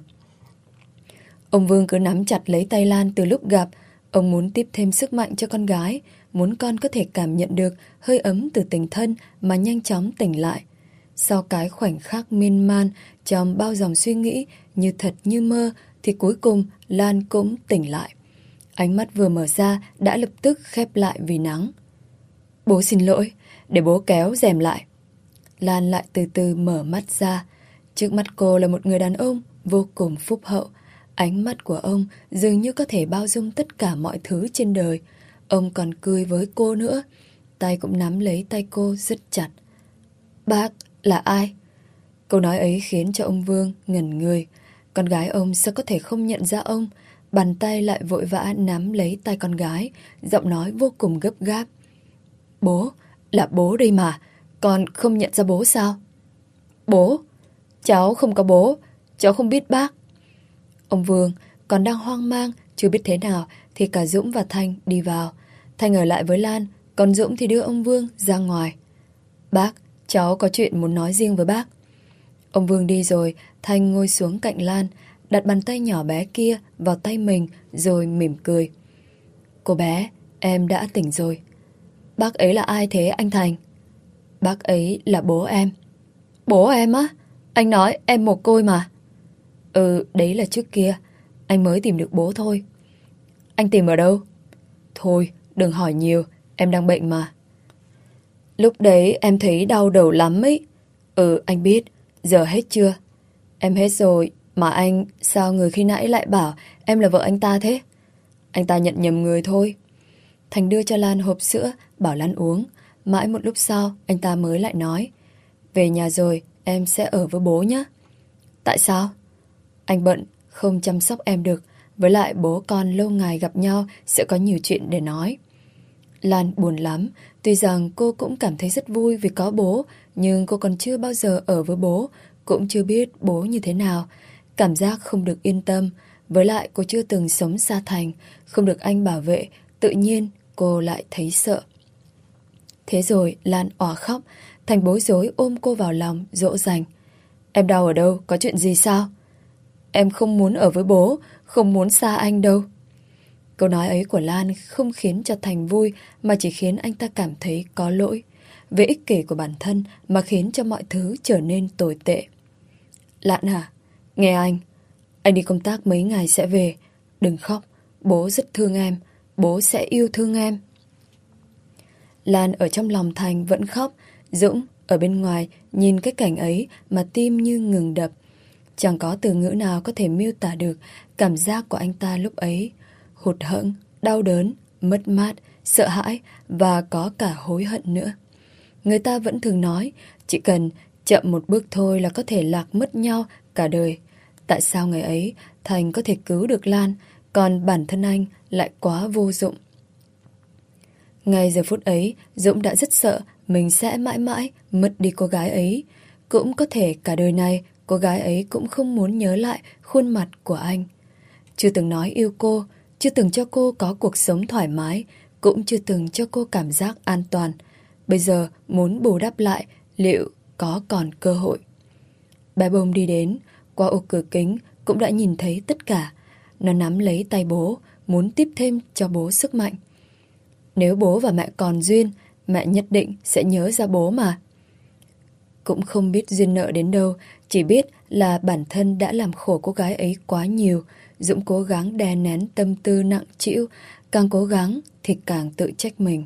Ông Vương cứ nắm chặt lấy tay Lan từ lúc gặp. Ông muốn tiếp thêm sức mạnh cho con gái, muốn con có thể cảm nhận được hơi ấm từ tình thân mà nhanh chóng tỉnh lại. Sau cái khoảnh khắc miên man trong bao dòng suy nghĩ như thật như mơ, thì cuối cùng Lan cũng tỉnh lại. Ánh mắt vừa mở ra đã lập tức khép lại vì nắng. Bố xin lỗi, để bố kéo rèm lại. Lan lại từ từ mở mắt ra. Trước mắt cô là một người đàn ông vô cùng phúc hậu. Ánh mắt của ông dường như có thể bao dung tất cả mọi thứ trên đời. Ông còn cười với cô nữa. Tay cũng nắm lấy tay cô rất chặt. Bác là ai? Câu nói ấy khiến cho ông Vương ngẩn người. Con gái ông sao có thể không nhận ra ông? Bàn tay lại vội vã nắm lấy tay con gái, giọng nói vô cùng gấp gáp. Bố, là bố đây mà. Con không nhận ra bố sao? Bố? Cháu không có bố. Cháu không biết bác. Ông Vương còn đang hoang mang, chưa biết thế nào, thì cả Dũng và Thanh đi vào. Thanh ở lại với Lan, còn Dũng thì đưa ông Vương ra ngoài. Bác, cháu có chuyện muốn nói riêng với bác. Ông Vương đi rồi, Thanh ngồi xuống cạnh Lan, đặt bàn tay nhỏ bé kia vào tay mình rồi mỉm cười. Cô bé, em đã tỉnh rồi. Bác ấy là ai thế anh Thành? Bác ấy là bố em. Bố em á? Anh nói em mồ côi mà. Ừ, đấy là trước kia. Anh mới tìm được bố thôi. Anh tìm ở đâu? Thôi, đừng hỏi nhiều, em đang bệnh mà. Lúc đấy em thấy đau đầu lắm ấy. Ừ, anh biết. Giờ hết chưa? Em hết rồi. Mà anh, sao người khi nãy lại bảo em là vợ anh ta thế? Anh ta nhận nhầm người thôi. Thành đưa cho Lan hộp sữa, bảo Lan uống. Mãi một lúc sau, anh ta mới lại nói. Về nhà rồi, em sẽ ở với bố nhé. Tại sao? Anh bận, không chăm sóc em được. Với lại bố con lâu ngày gặp nhau sẽ có nhiều chuyện để nói. Lan buồn lắm. Tuy rằng cô cũng cảm thấy rất vui vì có bố, nhưng cô còn chưa bao giờ ở với bố, cũng chưa biết bố như thế nào. Cảm giác không được yên tâm. Với lại cô chưa từng sống xa thành, không được anh bảo vệ, tự nhiên cô lại thấy sợ. Thế rồi Lan òa khóc. Thành bối rối ôm cô vào lòng, dỗ dành. Em đau ở đâu? Có chuyện gì sao? Em không muốn ở với bố, không muốn xa anh đâu. Câu nói ấy của Lan không khiến cho Thành vui, mà chỉ khiến anh ta cảm thấy có lỗi. Về ích kỷ của bản thân mà khiến cho mọi thứ trở nên tồi tệ. Lan à, nghe anh đi công tác mấy ngày sẽ về. Đừng khóc, bố rất thương em, bố sẽ yêu thương em. Lan ở trong lòng Thành vẫn khóc. Dũng ở bên ngoài nhìn cái cảnh ấy mà tim như ngừng đập. Chẳng có từ ngữ nào có thể miêu tả được cảm giác của anh ta lúc ấy. Hụt hẫng, đau đớn, mất mát, sợ hãi và có cả hối hận nữa. Người ta vẫn thường nói chỉ cần chậm một bước thôi là có thể lạc mất nhau cả đời. Tại sao ngày ấy Thành có thể cứu được Lan, còn bản thân anh lại quá vô dụng? Ngay giờ phút ấy, Dũng đã rất sợ mình sẽ mãi mãi mất đi cô gái ấy. Cũng có thể cả đời này cô gái ấy cũng không muốn nhớ lại khuôn mặt của anh. Chưa từng nói yêu cô, chưa từng cho cô có cuộc sống thoải mái, cũng chưa từng cho cô cảm giác an toàn. Bây giờ muốn bù đắp lại, liệu có còn cơ hội? Bé Bông đi đến, qua ô cửa kính cũng đã nhìn thấy tất cả. Nó nắm lấy tay bố, muốn tiếp thêm cho bố sức mạnh. Nếu bố và mẹ còn duyên, mẹ nhất định sẽ nhớ ra bố mà. Cũng không biết duyên nợ đến đâu, chỉ biết là bản thân đã làm khổ cô gái ấy quá nhiều. Dũng cố gắng đè nén tâm tư nặng trĩu, càng cố gắng thì càng tự trách mình.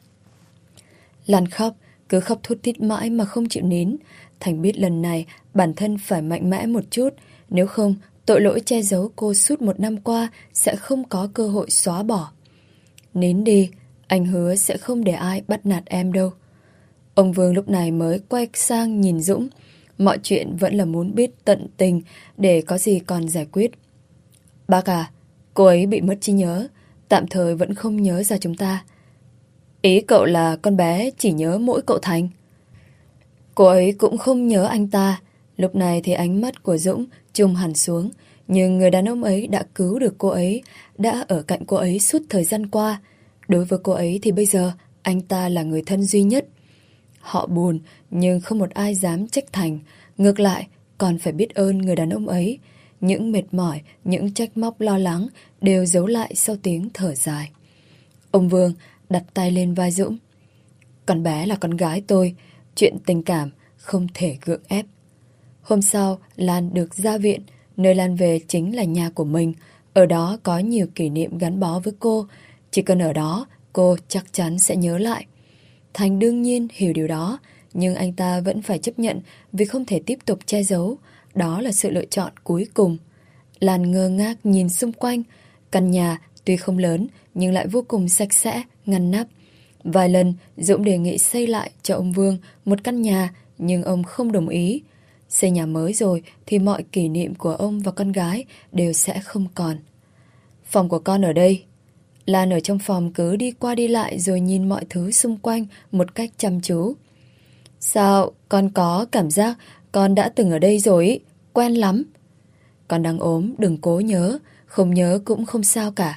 Lan khóc, cứ khóc thút thít mãi mà không chịu nín. Thành biết lần này bản thân phải mạnh mẽ một chút, nếu không tội lỗi che giấu cô suốt 1 năm qua sẽ không có cơ hội xóa bỏ. Nín đi, anh hứa sẽ không để ai bắt nạt em đâu. Ông Vương lúc này mới quay sang nhìn Dũng. Mọi chuyện vẫn là muốn biết tận tình để có gì còn giải quyết. Bác à, cô ấy bị mất trí nhớ, tạm thời vẫn không nhớ ra chúng ta. Ý cậu là con bé chỉ nhớ mỗi cậu Thành? Cô ấy cũng không nhớ anh ta. Lúc này thì ánh mắt của Dũng trùng hẳn xuống. Nhưng người đàn ông ấy đã cứu được cô ấy, đã ở cạnh cô ấy suốt thời gian qua. Đối với cô ấy thì bây giờ anh ta là người thân duy nhất. Họ buồn nhưng không một ai dám trách Thành. Ngược lại còn phải biết ơn người đàn ông ấy. Những mệt mỏi, những trách móc lo lắng đều giấu lại sau tiếng thở dài. Ông Vương đặt tay lên vai Dũng. Con bé là con gái tôi, chuyện tình cảm không thể gượng ép. Hôm sau Lan được ra viện. Nơi Lan về chính là nhà của mình. Ở đó có nhiều kỷ niệm gắn bó với cô. Chỉ cần ở đó cô chắc chắn sẽ nhớ lại. Thành đương nhiên hiểu điều đó, nhưng anh ta vẫn phải chấp nhận vì không thể tiếp tục che giấu. Đó là sự lựa chọn cuối cùng. Lan ngơ ngác nhìn xung quanh. Căn nhà tuy không lớn nhưng lại vô cùng sạch sẽ, ngăn nắp. Vài lần Dũng đề nghị xây lại cho ông Vương một căn nhà, nhưng ông không đồng ý. Xây nhà mới rồi thì mọi kỷ niệm của ông và con gái đều sẽ không còn. Phòng của con ở đây. Lan ở trong phòng cứ đi qua đi lại rồi nhìn mọi thứ xung quanh một cách chăm chú. Sao con có cảm giác con đã từng ở đây rồi ý, quen lắm. Con đang ốm, đừng cố nhớ, không nhớ cũng không sao cả.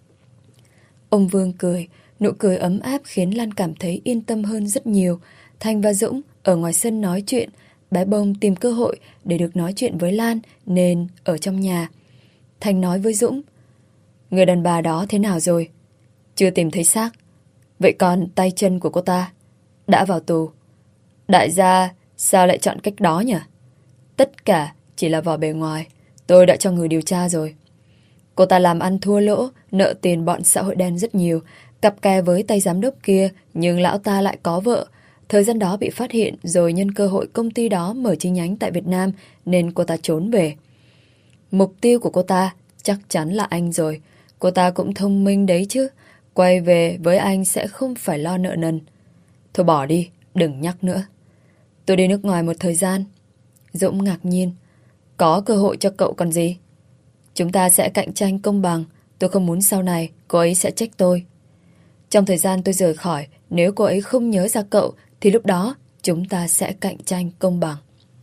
Ông Vương cười, nụ cười ấm áp khiến Lan cảm thấy yên tâm hơn rất nhiều. Thành và Dũng ở ngoài sân nói chuyện. Bé Bông tìm cơ hội để được nói chuyện với Lan nên ở trong nhà. Thành nói với Dũng. Người đàn bà đó thế nào rồi? Chưa tìm thấy xác. Vậy còn tay chân của cô ta? Đã vào tù. Đại gia sao lại chọn cách đó nhỉ? Tất cả chỉ là vỏ bề ngoài. Tôi đã cho người điều tra rồi. Cô ta làm ăn thua lỗ, nợ tiền bọn xã hội đen rất nhiều, cặp kè với tay giám đốc kia, nhưng lão ta lại có vợ. Thời gian đó bị phát hiện rồi nhân cơ hội công ty đó mở chi nhánh tại Việt Nam nên cô ta trốn về. Mục tiêu của cô ta chắc chắn là anh rồi. Cô ta cũng thông minh đấy chứ. Quay về với anh sẽ không phải lo nợ nần. Thôi bỏ đi, đừng nhắc nữa. Tôi đi nước ngoài một thời gian. Dũng ngạc nhiên. Có cơ hội cho cậu còn gì? Chúng ta sẽ cạnh tranh công bằng. Tôi không muốn sau này cô ấy sẽ trách tôi. Trong thời gian tôi rời khỏi, nếu cô ấy không nhớ ra cậu, thì lúc đó chúng ta sẽ cạnh tranh công bằng.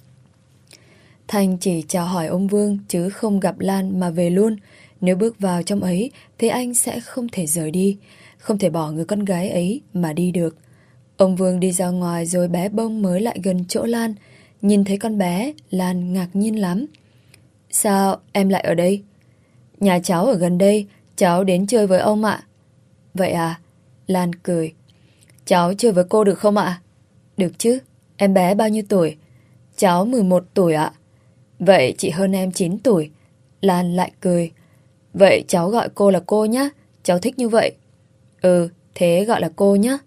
Thanh chỉ chào hỏi ông Vương chứ không gặp Lan mà về luôn. Nếu bước vào trong ấy thì anh sẽ không thể rời đi, không thể bỏ người con gái ấy mà đi được. Ông Vương đi ra ngoài rồi bé Bông mới lại gần chỗ Lan. Nhìn thấy con bé, Lan ngạc nhiên lắm. Sao em lại ở đây? Nhà cháu ở gần đây, cháu đến chơi với ông ạ. Vậy à? Lan cười. Cháu chơi với cô được không ạ? Được chứ, em bé bao nhiêu tuổi? Cháu 11 tuổi ạ. Vậy chị hơn em 9 tuổi. Lan lại cười. Vậy cháu gọi cô là cô nhé, cháu thích như vậy. Ừ, thế gọi là cô nhé.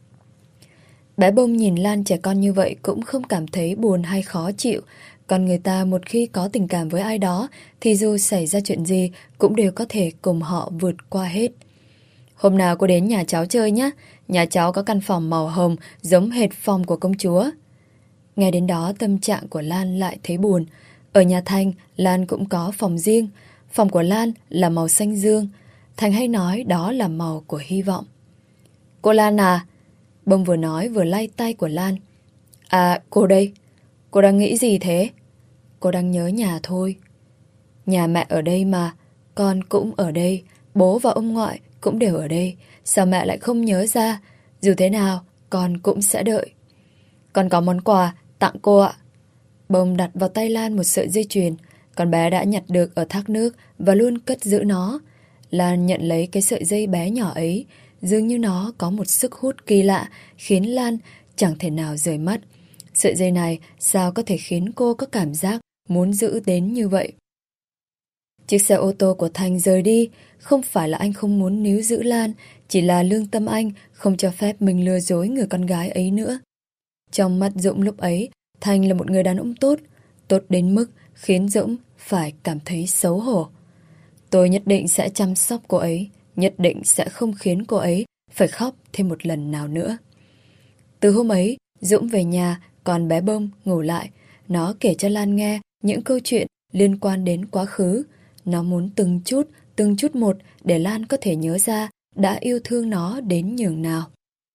Bé Bông nhìn Lan trẻ con như vậy cũng không cảm thấy buồn hay khó chịu. Còn người ta một khi có tình cảm với ai đó thì dù xảy ra chuyện gì cũng đều có thể cùng họ vượt qua hết. Hôm nào cô đến nhà cháu chơi nhé. Nhà cháu có căn phòng màu hồng giống hệt phòng của công chúa. Nghe đến đó tâm trạng của Lan lại thấy buồn. Ở nhà Thanh, Lan cũng có phòng riêng. Phòng của Lan là màu xanh dương. Thanh hay nói đó là màu của hy vọng. Cô Lan à? Bông vừa nói vừa lay tay của Lan. À, cô đây. Cô đang nghĩ gì thế? Cô đang nhớ nhà thôi. Nhà mẹ ở đây mà. Con cũng ở đây. Bố và ông ngoại cũng đều ở đây. Sao mẹ lại không nhớ ra? Dù thế nào, con cũng sẽ đợi. Con có món quà tặng cô ạ. Bông đặt vào tay Lan một sợi dây chuyền. Con bé đã nhặt được ở thác nước và luôn cất giữ nó. Lan nhận lấy cái sợi dây bé nhỏ ấy. Dường như nó có một sức hút kỳ lạ khiến Lan chẳng thể nào rời mắt. Sợi dây này sao có thể khiến cô có cảm giác muốn giữ đến như vậy? Chiếc xe ô tô của Thành rời đi. Không phải là anh không muốn níu giữ Lan, chỉ là lương tâm anh không cho phép mình lừa dối người con gái ấy nữa. Trong mắt Dũng lúc ấy, Thành là một người đàn ông tốt, tốt đến mức khiến Dũng phải cảm thấy xấu hổ. Tôi nhất định sẽ chăm sóc cô ấy, nhất định sẽ không khiến cô ấy phải khóc thêm một lần nào nữa. Từ hôm ấy, Dũng về nhà, còn bé Bông ngủ lại. Nó kể cho Lan nghe những câu chuyện liên quan đến quá khứ. Nó muốn từng chút một để Lan có thể nhớ ra đã yêu thương nó đến nhường nào.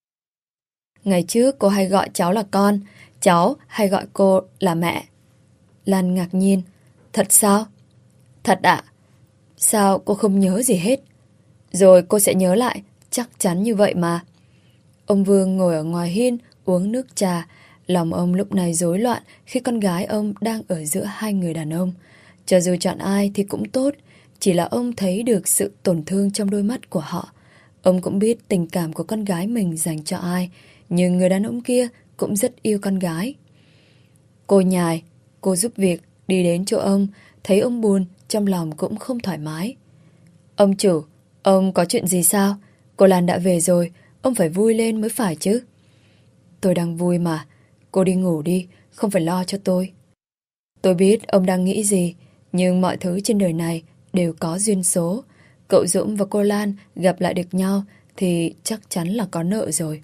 Ngày trước cô hay gọi cháu là con, cháu hay gọi cô là mẹ. Lan ngạc nhiên. Thật sao? Thật ạ. Sao cô không nhớ gì hết? Rồi cô sẽ nhớ lại, chắc chắn như vậy mà. Ông Vương ngồi ở ngoài hiên uống nước trà. Lòng ông lúc này rối loạn khi con gái ông đang ở giữa hai người đàn ông. Cho dù chọn ai thì cũng tốt, chỉ là ông thấy được sự tổn thương trong đôi mắt của họ. Ông cũng biết tình cảm của con gái mình dành cho ai, nhưng người đàn ông kia cũng rất yêu con gái. Cô nhài, cô giúp việc, đi đến chỗ ông, thấy ông buồn, trong lòng cũng không thoải mái. Ông chủ, ông có chuyện gì sao? Cô Lan đã về rồi, ông phải vui lên mới phải chứ. Tôi đang vui mà, cô đi ngủ đi, không phải lo cho tôi. Tôi biết ông đang nghĩ gì, nhưng mọi thứ trên đời này đều có duyên số. Cậu Dũng và cô Lan gặp lại được nhau thì chắc chắn là có nợ rồi.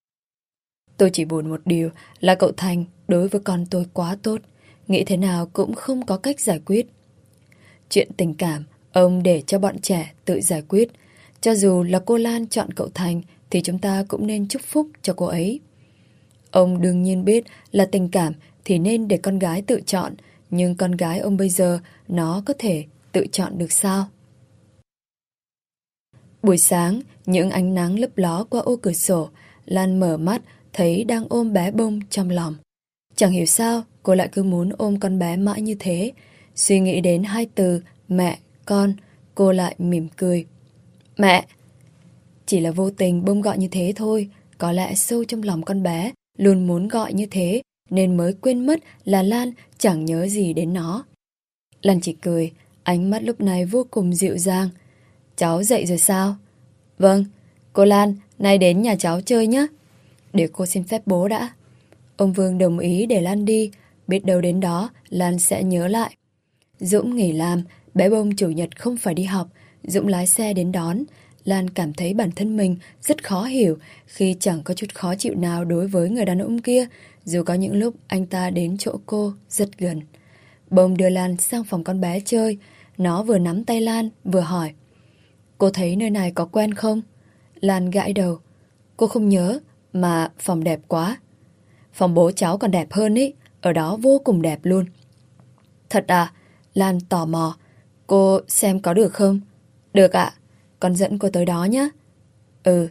Tôi chỉ buồn một điều là cậu Thành đối với con tôi quá tốt, nghĩ thế nào cũng không có cách giải quyết. Chuyện tình cảm, ông để cho bọn trẻ tự giải quyết. Cho dù là cô Lan chọn cậu Thành thì chúng ta cũng nên chúc phúc cho cô ấy. Ông đương nhiên biết là tình cảm thì nên để con gái tự chọn, nhưng con gái ông bây giờ nó có thể tự chọn được sao? Buổi sáng, những ánh nắng lấp ló qua ô cửa sổ, Lan mở mắt thấy đang ôm bé Bông trong lòng. Chẳng hiểu sao cô lại cứ muốn ôm con bé mãi như thế. Suy nghĩ đến hai từ mẹ, con, cô lại mỉm cười. Mẹ! Chỉ là vô tình Bông gọi như thế thôi. Có lẽ sâu trong lòng con bé luôn muốn gọi như thế nên mới quên mất là Lan chẳng nhớ gì đến nó. Lan chỉ cười, ánh mắt lúc này vô cùng dịu dàng. Cháu dậy rồi sao? Vâng, cô Lan, nay đến nhà cháu chơi nhé. Để cô xin phép bố đã. Ông Vương đồng ý để Lan đi, biết đâu đến đó Lan sẽ nhớ lại. Dũng nghỉ làm, bé Bông chủ nhật không phải đi học, Dũng lái xe đến đón. Lan cảm thấy bản thân mình rất khó hiểu khi chẳng có chút khó chịu nào đối với người đàn ông kia, dù có những lúc anh ta đến chỗ cô rất gần. Bông đưa Lan sang phòng con bé chơi. Nó vừa nắm tay Lan vừa hỏi: Cô thấy nơi này có quen không? Lan gãi đầu: Cô không nhớ, mà phòng đẹp quá. Phòng bố cháu còn đẹp hơn ý, ở đó vô cùng đẹp luôn. Thật à? Lan tò mò: Cô xem có được không? Được ạ, con dẫn cô tới đó nhé. Ừ.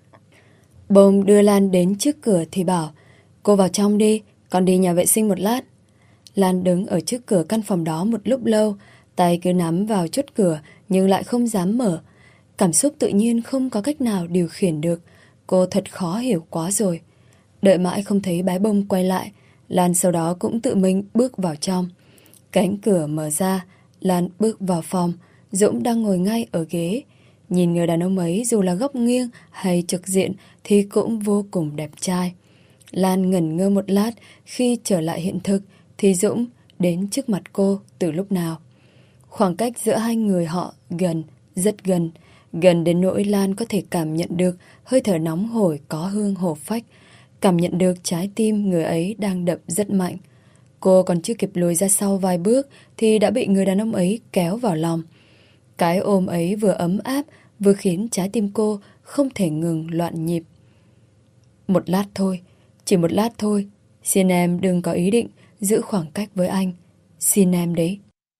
Bông đưa Lan đến trước cửa thì bảo: Cô vào trong đi, con đi nhà vệ sinh một lát. Lan đứng ở trước cửa căn phòng đó một lúc lâu, tay cứ nắm vào chốt cửa nhưng lại không dám mở. Cảm xúc tự nhiên không có cách nào điều khiển được. Cô thật khó hiểu quá rồi. Đợi mãi không thấy bé Bông quay lại, Lan sau đó cũng tự mình bước vào trong. Cánh cửa mở ra, Lan bước vào phòng. Dũng đang ngồi ngay ở ghế. Nhìn người đàn ông ấy dù là góc nghiêng hay trực diện thì cũng vô cùng đẹp trai. Lan ngẩn ngơ một lát, khi trở lại hiện thực thì Dũng đến trước mặt cô từ lúc nào. Khoảng cách giữa hai người họ gần, rất gần. Gần đến nỗi Lan có thể cảm nhận được hơi thở nóng hổi có hương hổ phách, cảm nhận được trái tim người ấy đang đập rất mạnh. Cô còn chưa kịp lùi ra sau vài bước thì đã bị người đàn ông ấy kéo vào lòng. Cái ôm ấy vừa ấm áp vừa khiến trái tim cô không thể ngừng loạn nhịp. Một lát thôi, chỉ một lát thôi. Xin em đừng có ý định giữ khoảng cách với anh. Xin em đấy.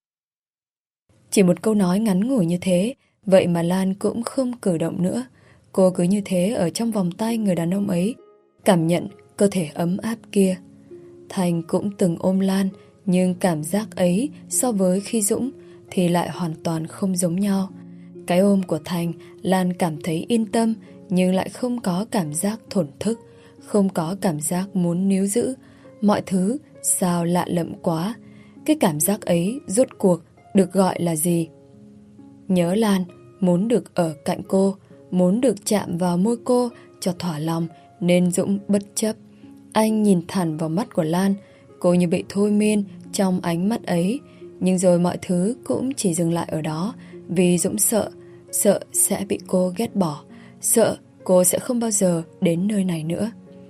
Chỉ một câu nói ngắn ngủi như thế, vậy mà Lan cũng không cử động nữa. Cô cứ như thế ở trong vòng tay người đàn ông ấy, cảm nhận cơ thể ấm áp kia. Thành cũng từng ôm Lan, nhưng cảm giác ấy so với khi Dũng thì lại hoàn toàn không giống nhau. Cái ôm của Thành, Lan cảm thấy yên tâm, nhưng lại không có cảm giác thổn thức, không có cảm giác muốn níu giữ. Mọi thứ sao lạ lẫm quá. Cái cảm giác ấy rốt cuộc được gọi là gì? Nhớ Lan, muốn được ở cạnh cô, muốn được chạm vào môi cô cho thỏa lòng, nên Dũng bất chấp. Anh nhìn thẳng vào mắt của Lan, cô như bị thôi miên trong ánh mắt ấy. Nhưng rồi mọi thứ cũng chỉ dừng lại ở đó, vì Dũng sợ sẽ bị cô ghét bỏ, sợ cô sẽ không bao giờ đến nơi này nữa.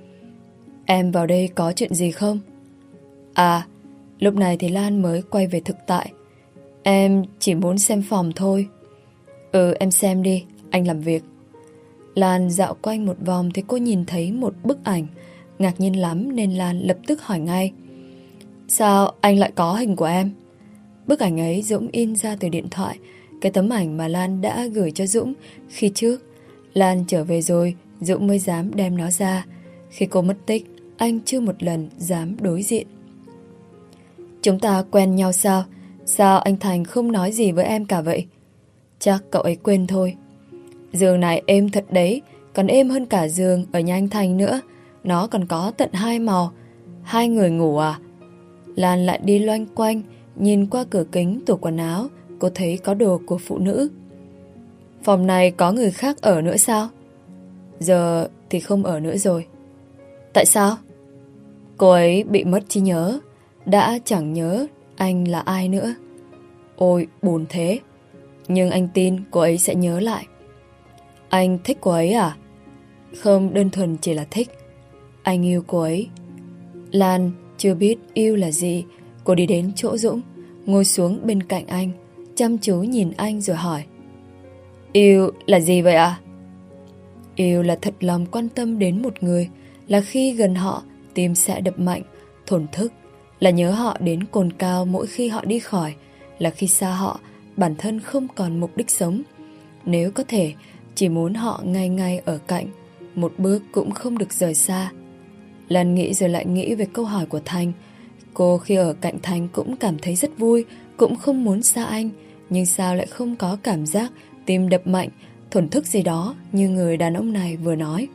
Em vào đây có chuyện gì không? À, lúc này thì Lan mới quay về thực tại. Em chỉ muốn xem phòng thôi. Ừ, em xem đi, anh làm việc. Lan dạo quanh một vòng thì cô nhìn thấy một bức ảnh. Ngạc nhiên lắm nên Lan lập tức hỏi ngay: Sao anh lại có hình của em? Bức ảnh ấy Dũng in ra từ điện thoại, cái tấm ảnh mà Lan đã gửi cho Dũng khi trước. Lan trở về rồi, Dũng mới dám đem nó ra. Khi cô mất tích, anh chưa một lần dám đối diện. Chúng ta quen nhau sao? Sao anh Thành không nói gì với em cả vậy? Chắc cậu ấy quên thôi. Giường này êm thật đấy, còn êm hơn cả giường ở nhà anh Thành nữa. Nó còn có tận 2 màu. 2 người ngủ à? Lan lại đi loanh quanh, nhìn qua cửa kính tủ quần áo, cô thấy có đồ của phụ nữ. Phòng này có người khác ở nữa sao? Giờ thì không ở nữa rồi. Tại sao? Cô ấy bị mất trí nhớ, đã chẳng nhớ anh là ai nữa. Ôi, buồn thế. Nhưng anh tin cô ấy sẽ nhớ lại. Anh thích cô ấy à? Không đơn thuần chỉ là thích. Anh yêu cô ấy. Lan chưa biết yêu là gì. Cô đi đến chỗ Dũng, ngồi xuống bên cạnh anh, chăm chú nhìn anh rồi hỏi: Yêu là gì vậy ạ? Yêu là thật lòng quan tâm đến một người, là khi gần họ tim sẽ đập mạnh, thổn thức, là nhớ họ đến cồn cào mỗi khi họ đi khỏi, là khi xa họ bản thân không còn mục đích sống. Nếu có thể, chỉ muốn họ ngay ngay ở cạnh, một bước cũng không được rời xa. Lan nghĩ rồi lại nghĩ về câu hỏi của Thành. Cô khi ở cạnh Thành cũng cảm thấy rất vui, cũng không muốn xa anh, nhưng sao lại không có cảm giác tim đập mạnh, thổn thức gì đó như người đàn ông này vừa nói.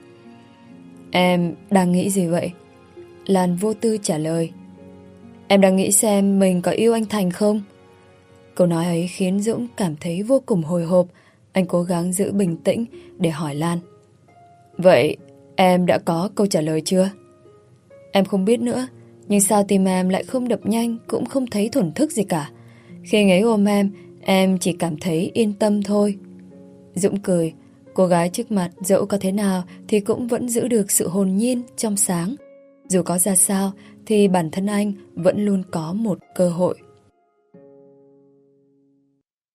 Em đang nghĩ gì vậy? Lan vô tư trả lời: Em đang nghĩ xem mình có yêu anh Thành không? Câu nói ấy khiến Dũng cảm thấy vô cùng hồi hộp. Anh cố gắng giữ bình tĩnh để hỏi Lan: Vậy em đã có câu trả lời chưa? Em không biết nữa, nhưng sao tim em lại không đập nhanh, cũng không thấy thổn thức gì cả. Khi anh ấy ôm em chỉ cảm thấy yên tâm thôi. Dũng cười. Cô gái trước mặt dẫu có thế nào thì cũng vẫn giữ được sự hồn nhiên trong sáng. Dù có ra sao thì bản thân anh vẫn luôn có một cơ hội.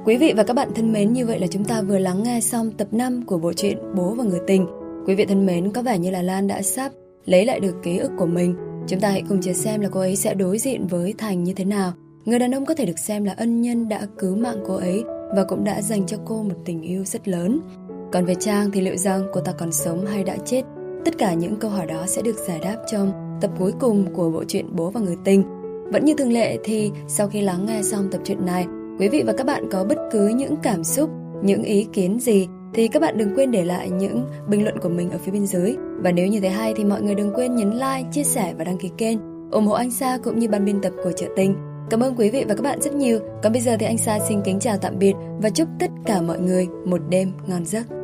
Quý vị và các bạn thân mến, như vậy là chúng ta vừa lắng nghe xong tập 5 của bộ truyện Bố và Người Tình. Quý vị thân mến, có vẻ như là Lan đã sắp lấy lại được ký ức của mình. Chúng ta hãy cùng chờ xem là cô ấy sẽ đối diện với Thành như thế nào. Người đàn ông có thể được xem là ân nhân đã cứu mạng cô ấy và cũng đã dành cho cô một tình yêu rất lớn. Còn về Trang thì liệu rằng cô ta còn sống hay đã chết? Tất cả những câu hỏi đó sẽ được giải đáp trong tập cuối cùng của bộ truyện Bố và Người Tình. Vẫn như thường lệ thì sau khi lắng nghe xong tập truyện này, quý vị và các bạn có bất cứ những cảm xúc, những ý kiến gì thì các bạn đừng quên để lại những bình luận của mình ở phía bên dưới. Và nếu như thấy hay thì mọi người đừng quên nhấn like, chia sẻ và đăng ký kênh, ủng hộ anh Sa cũng như ban biên tập của Chợ Tình. Cảm ơn quý vị và các bạn rất nhiều. Còn bây giờ thì anh Sa xin kính chào tạm biệt và chúc tất cả mọi người một đêm ngon giấc.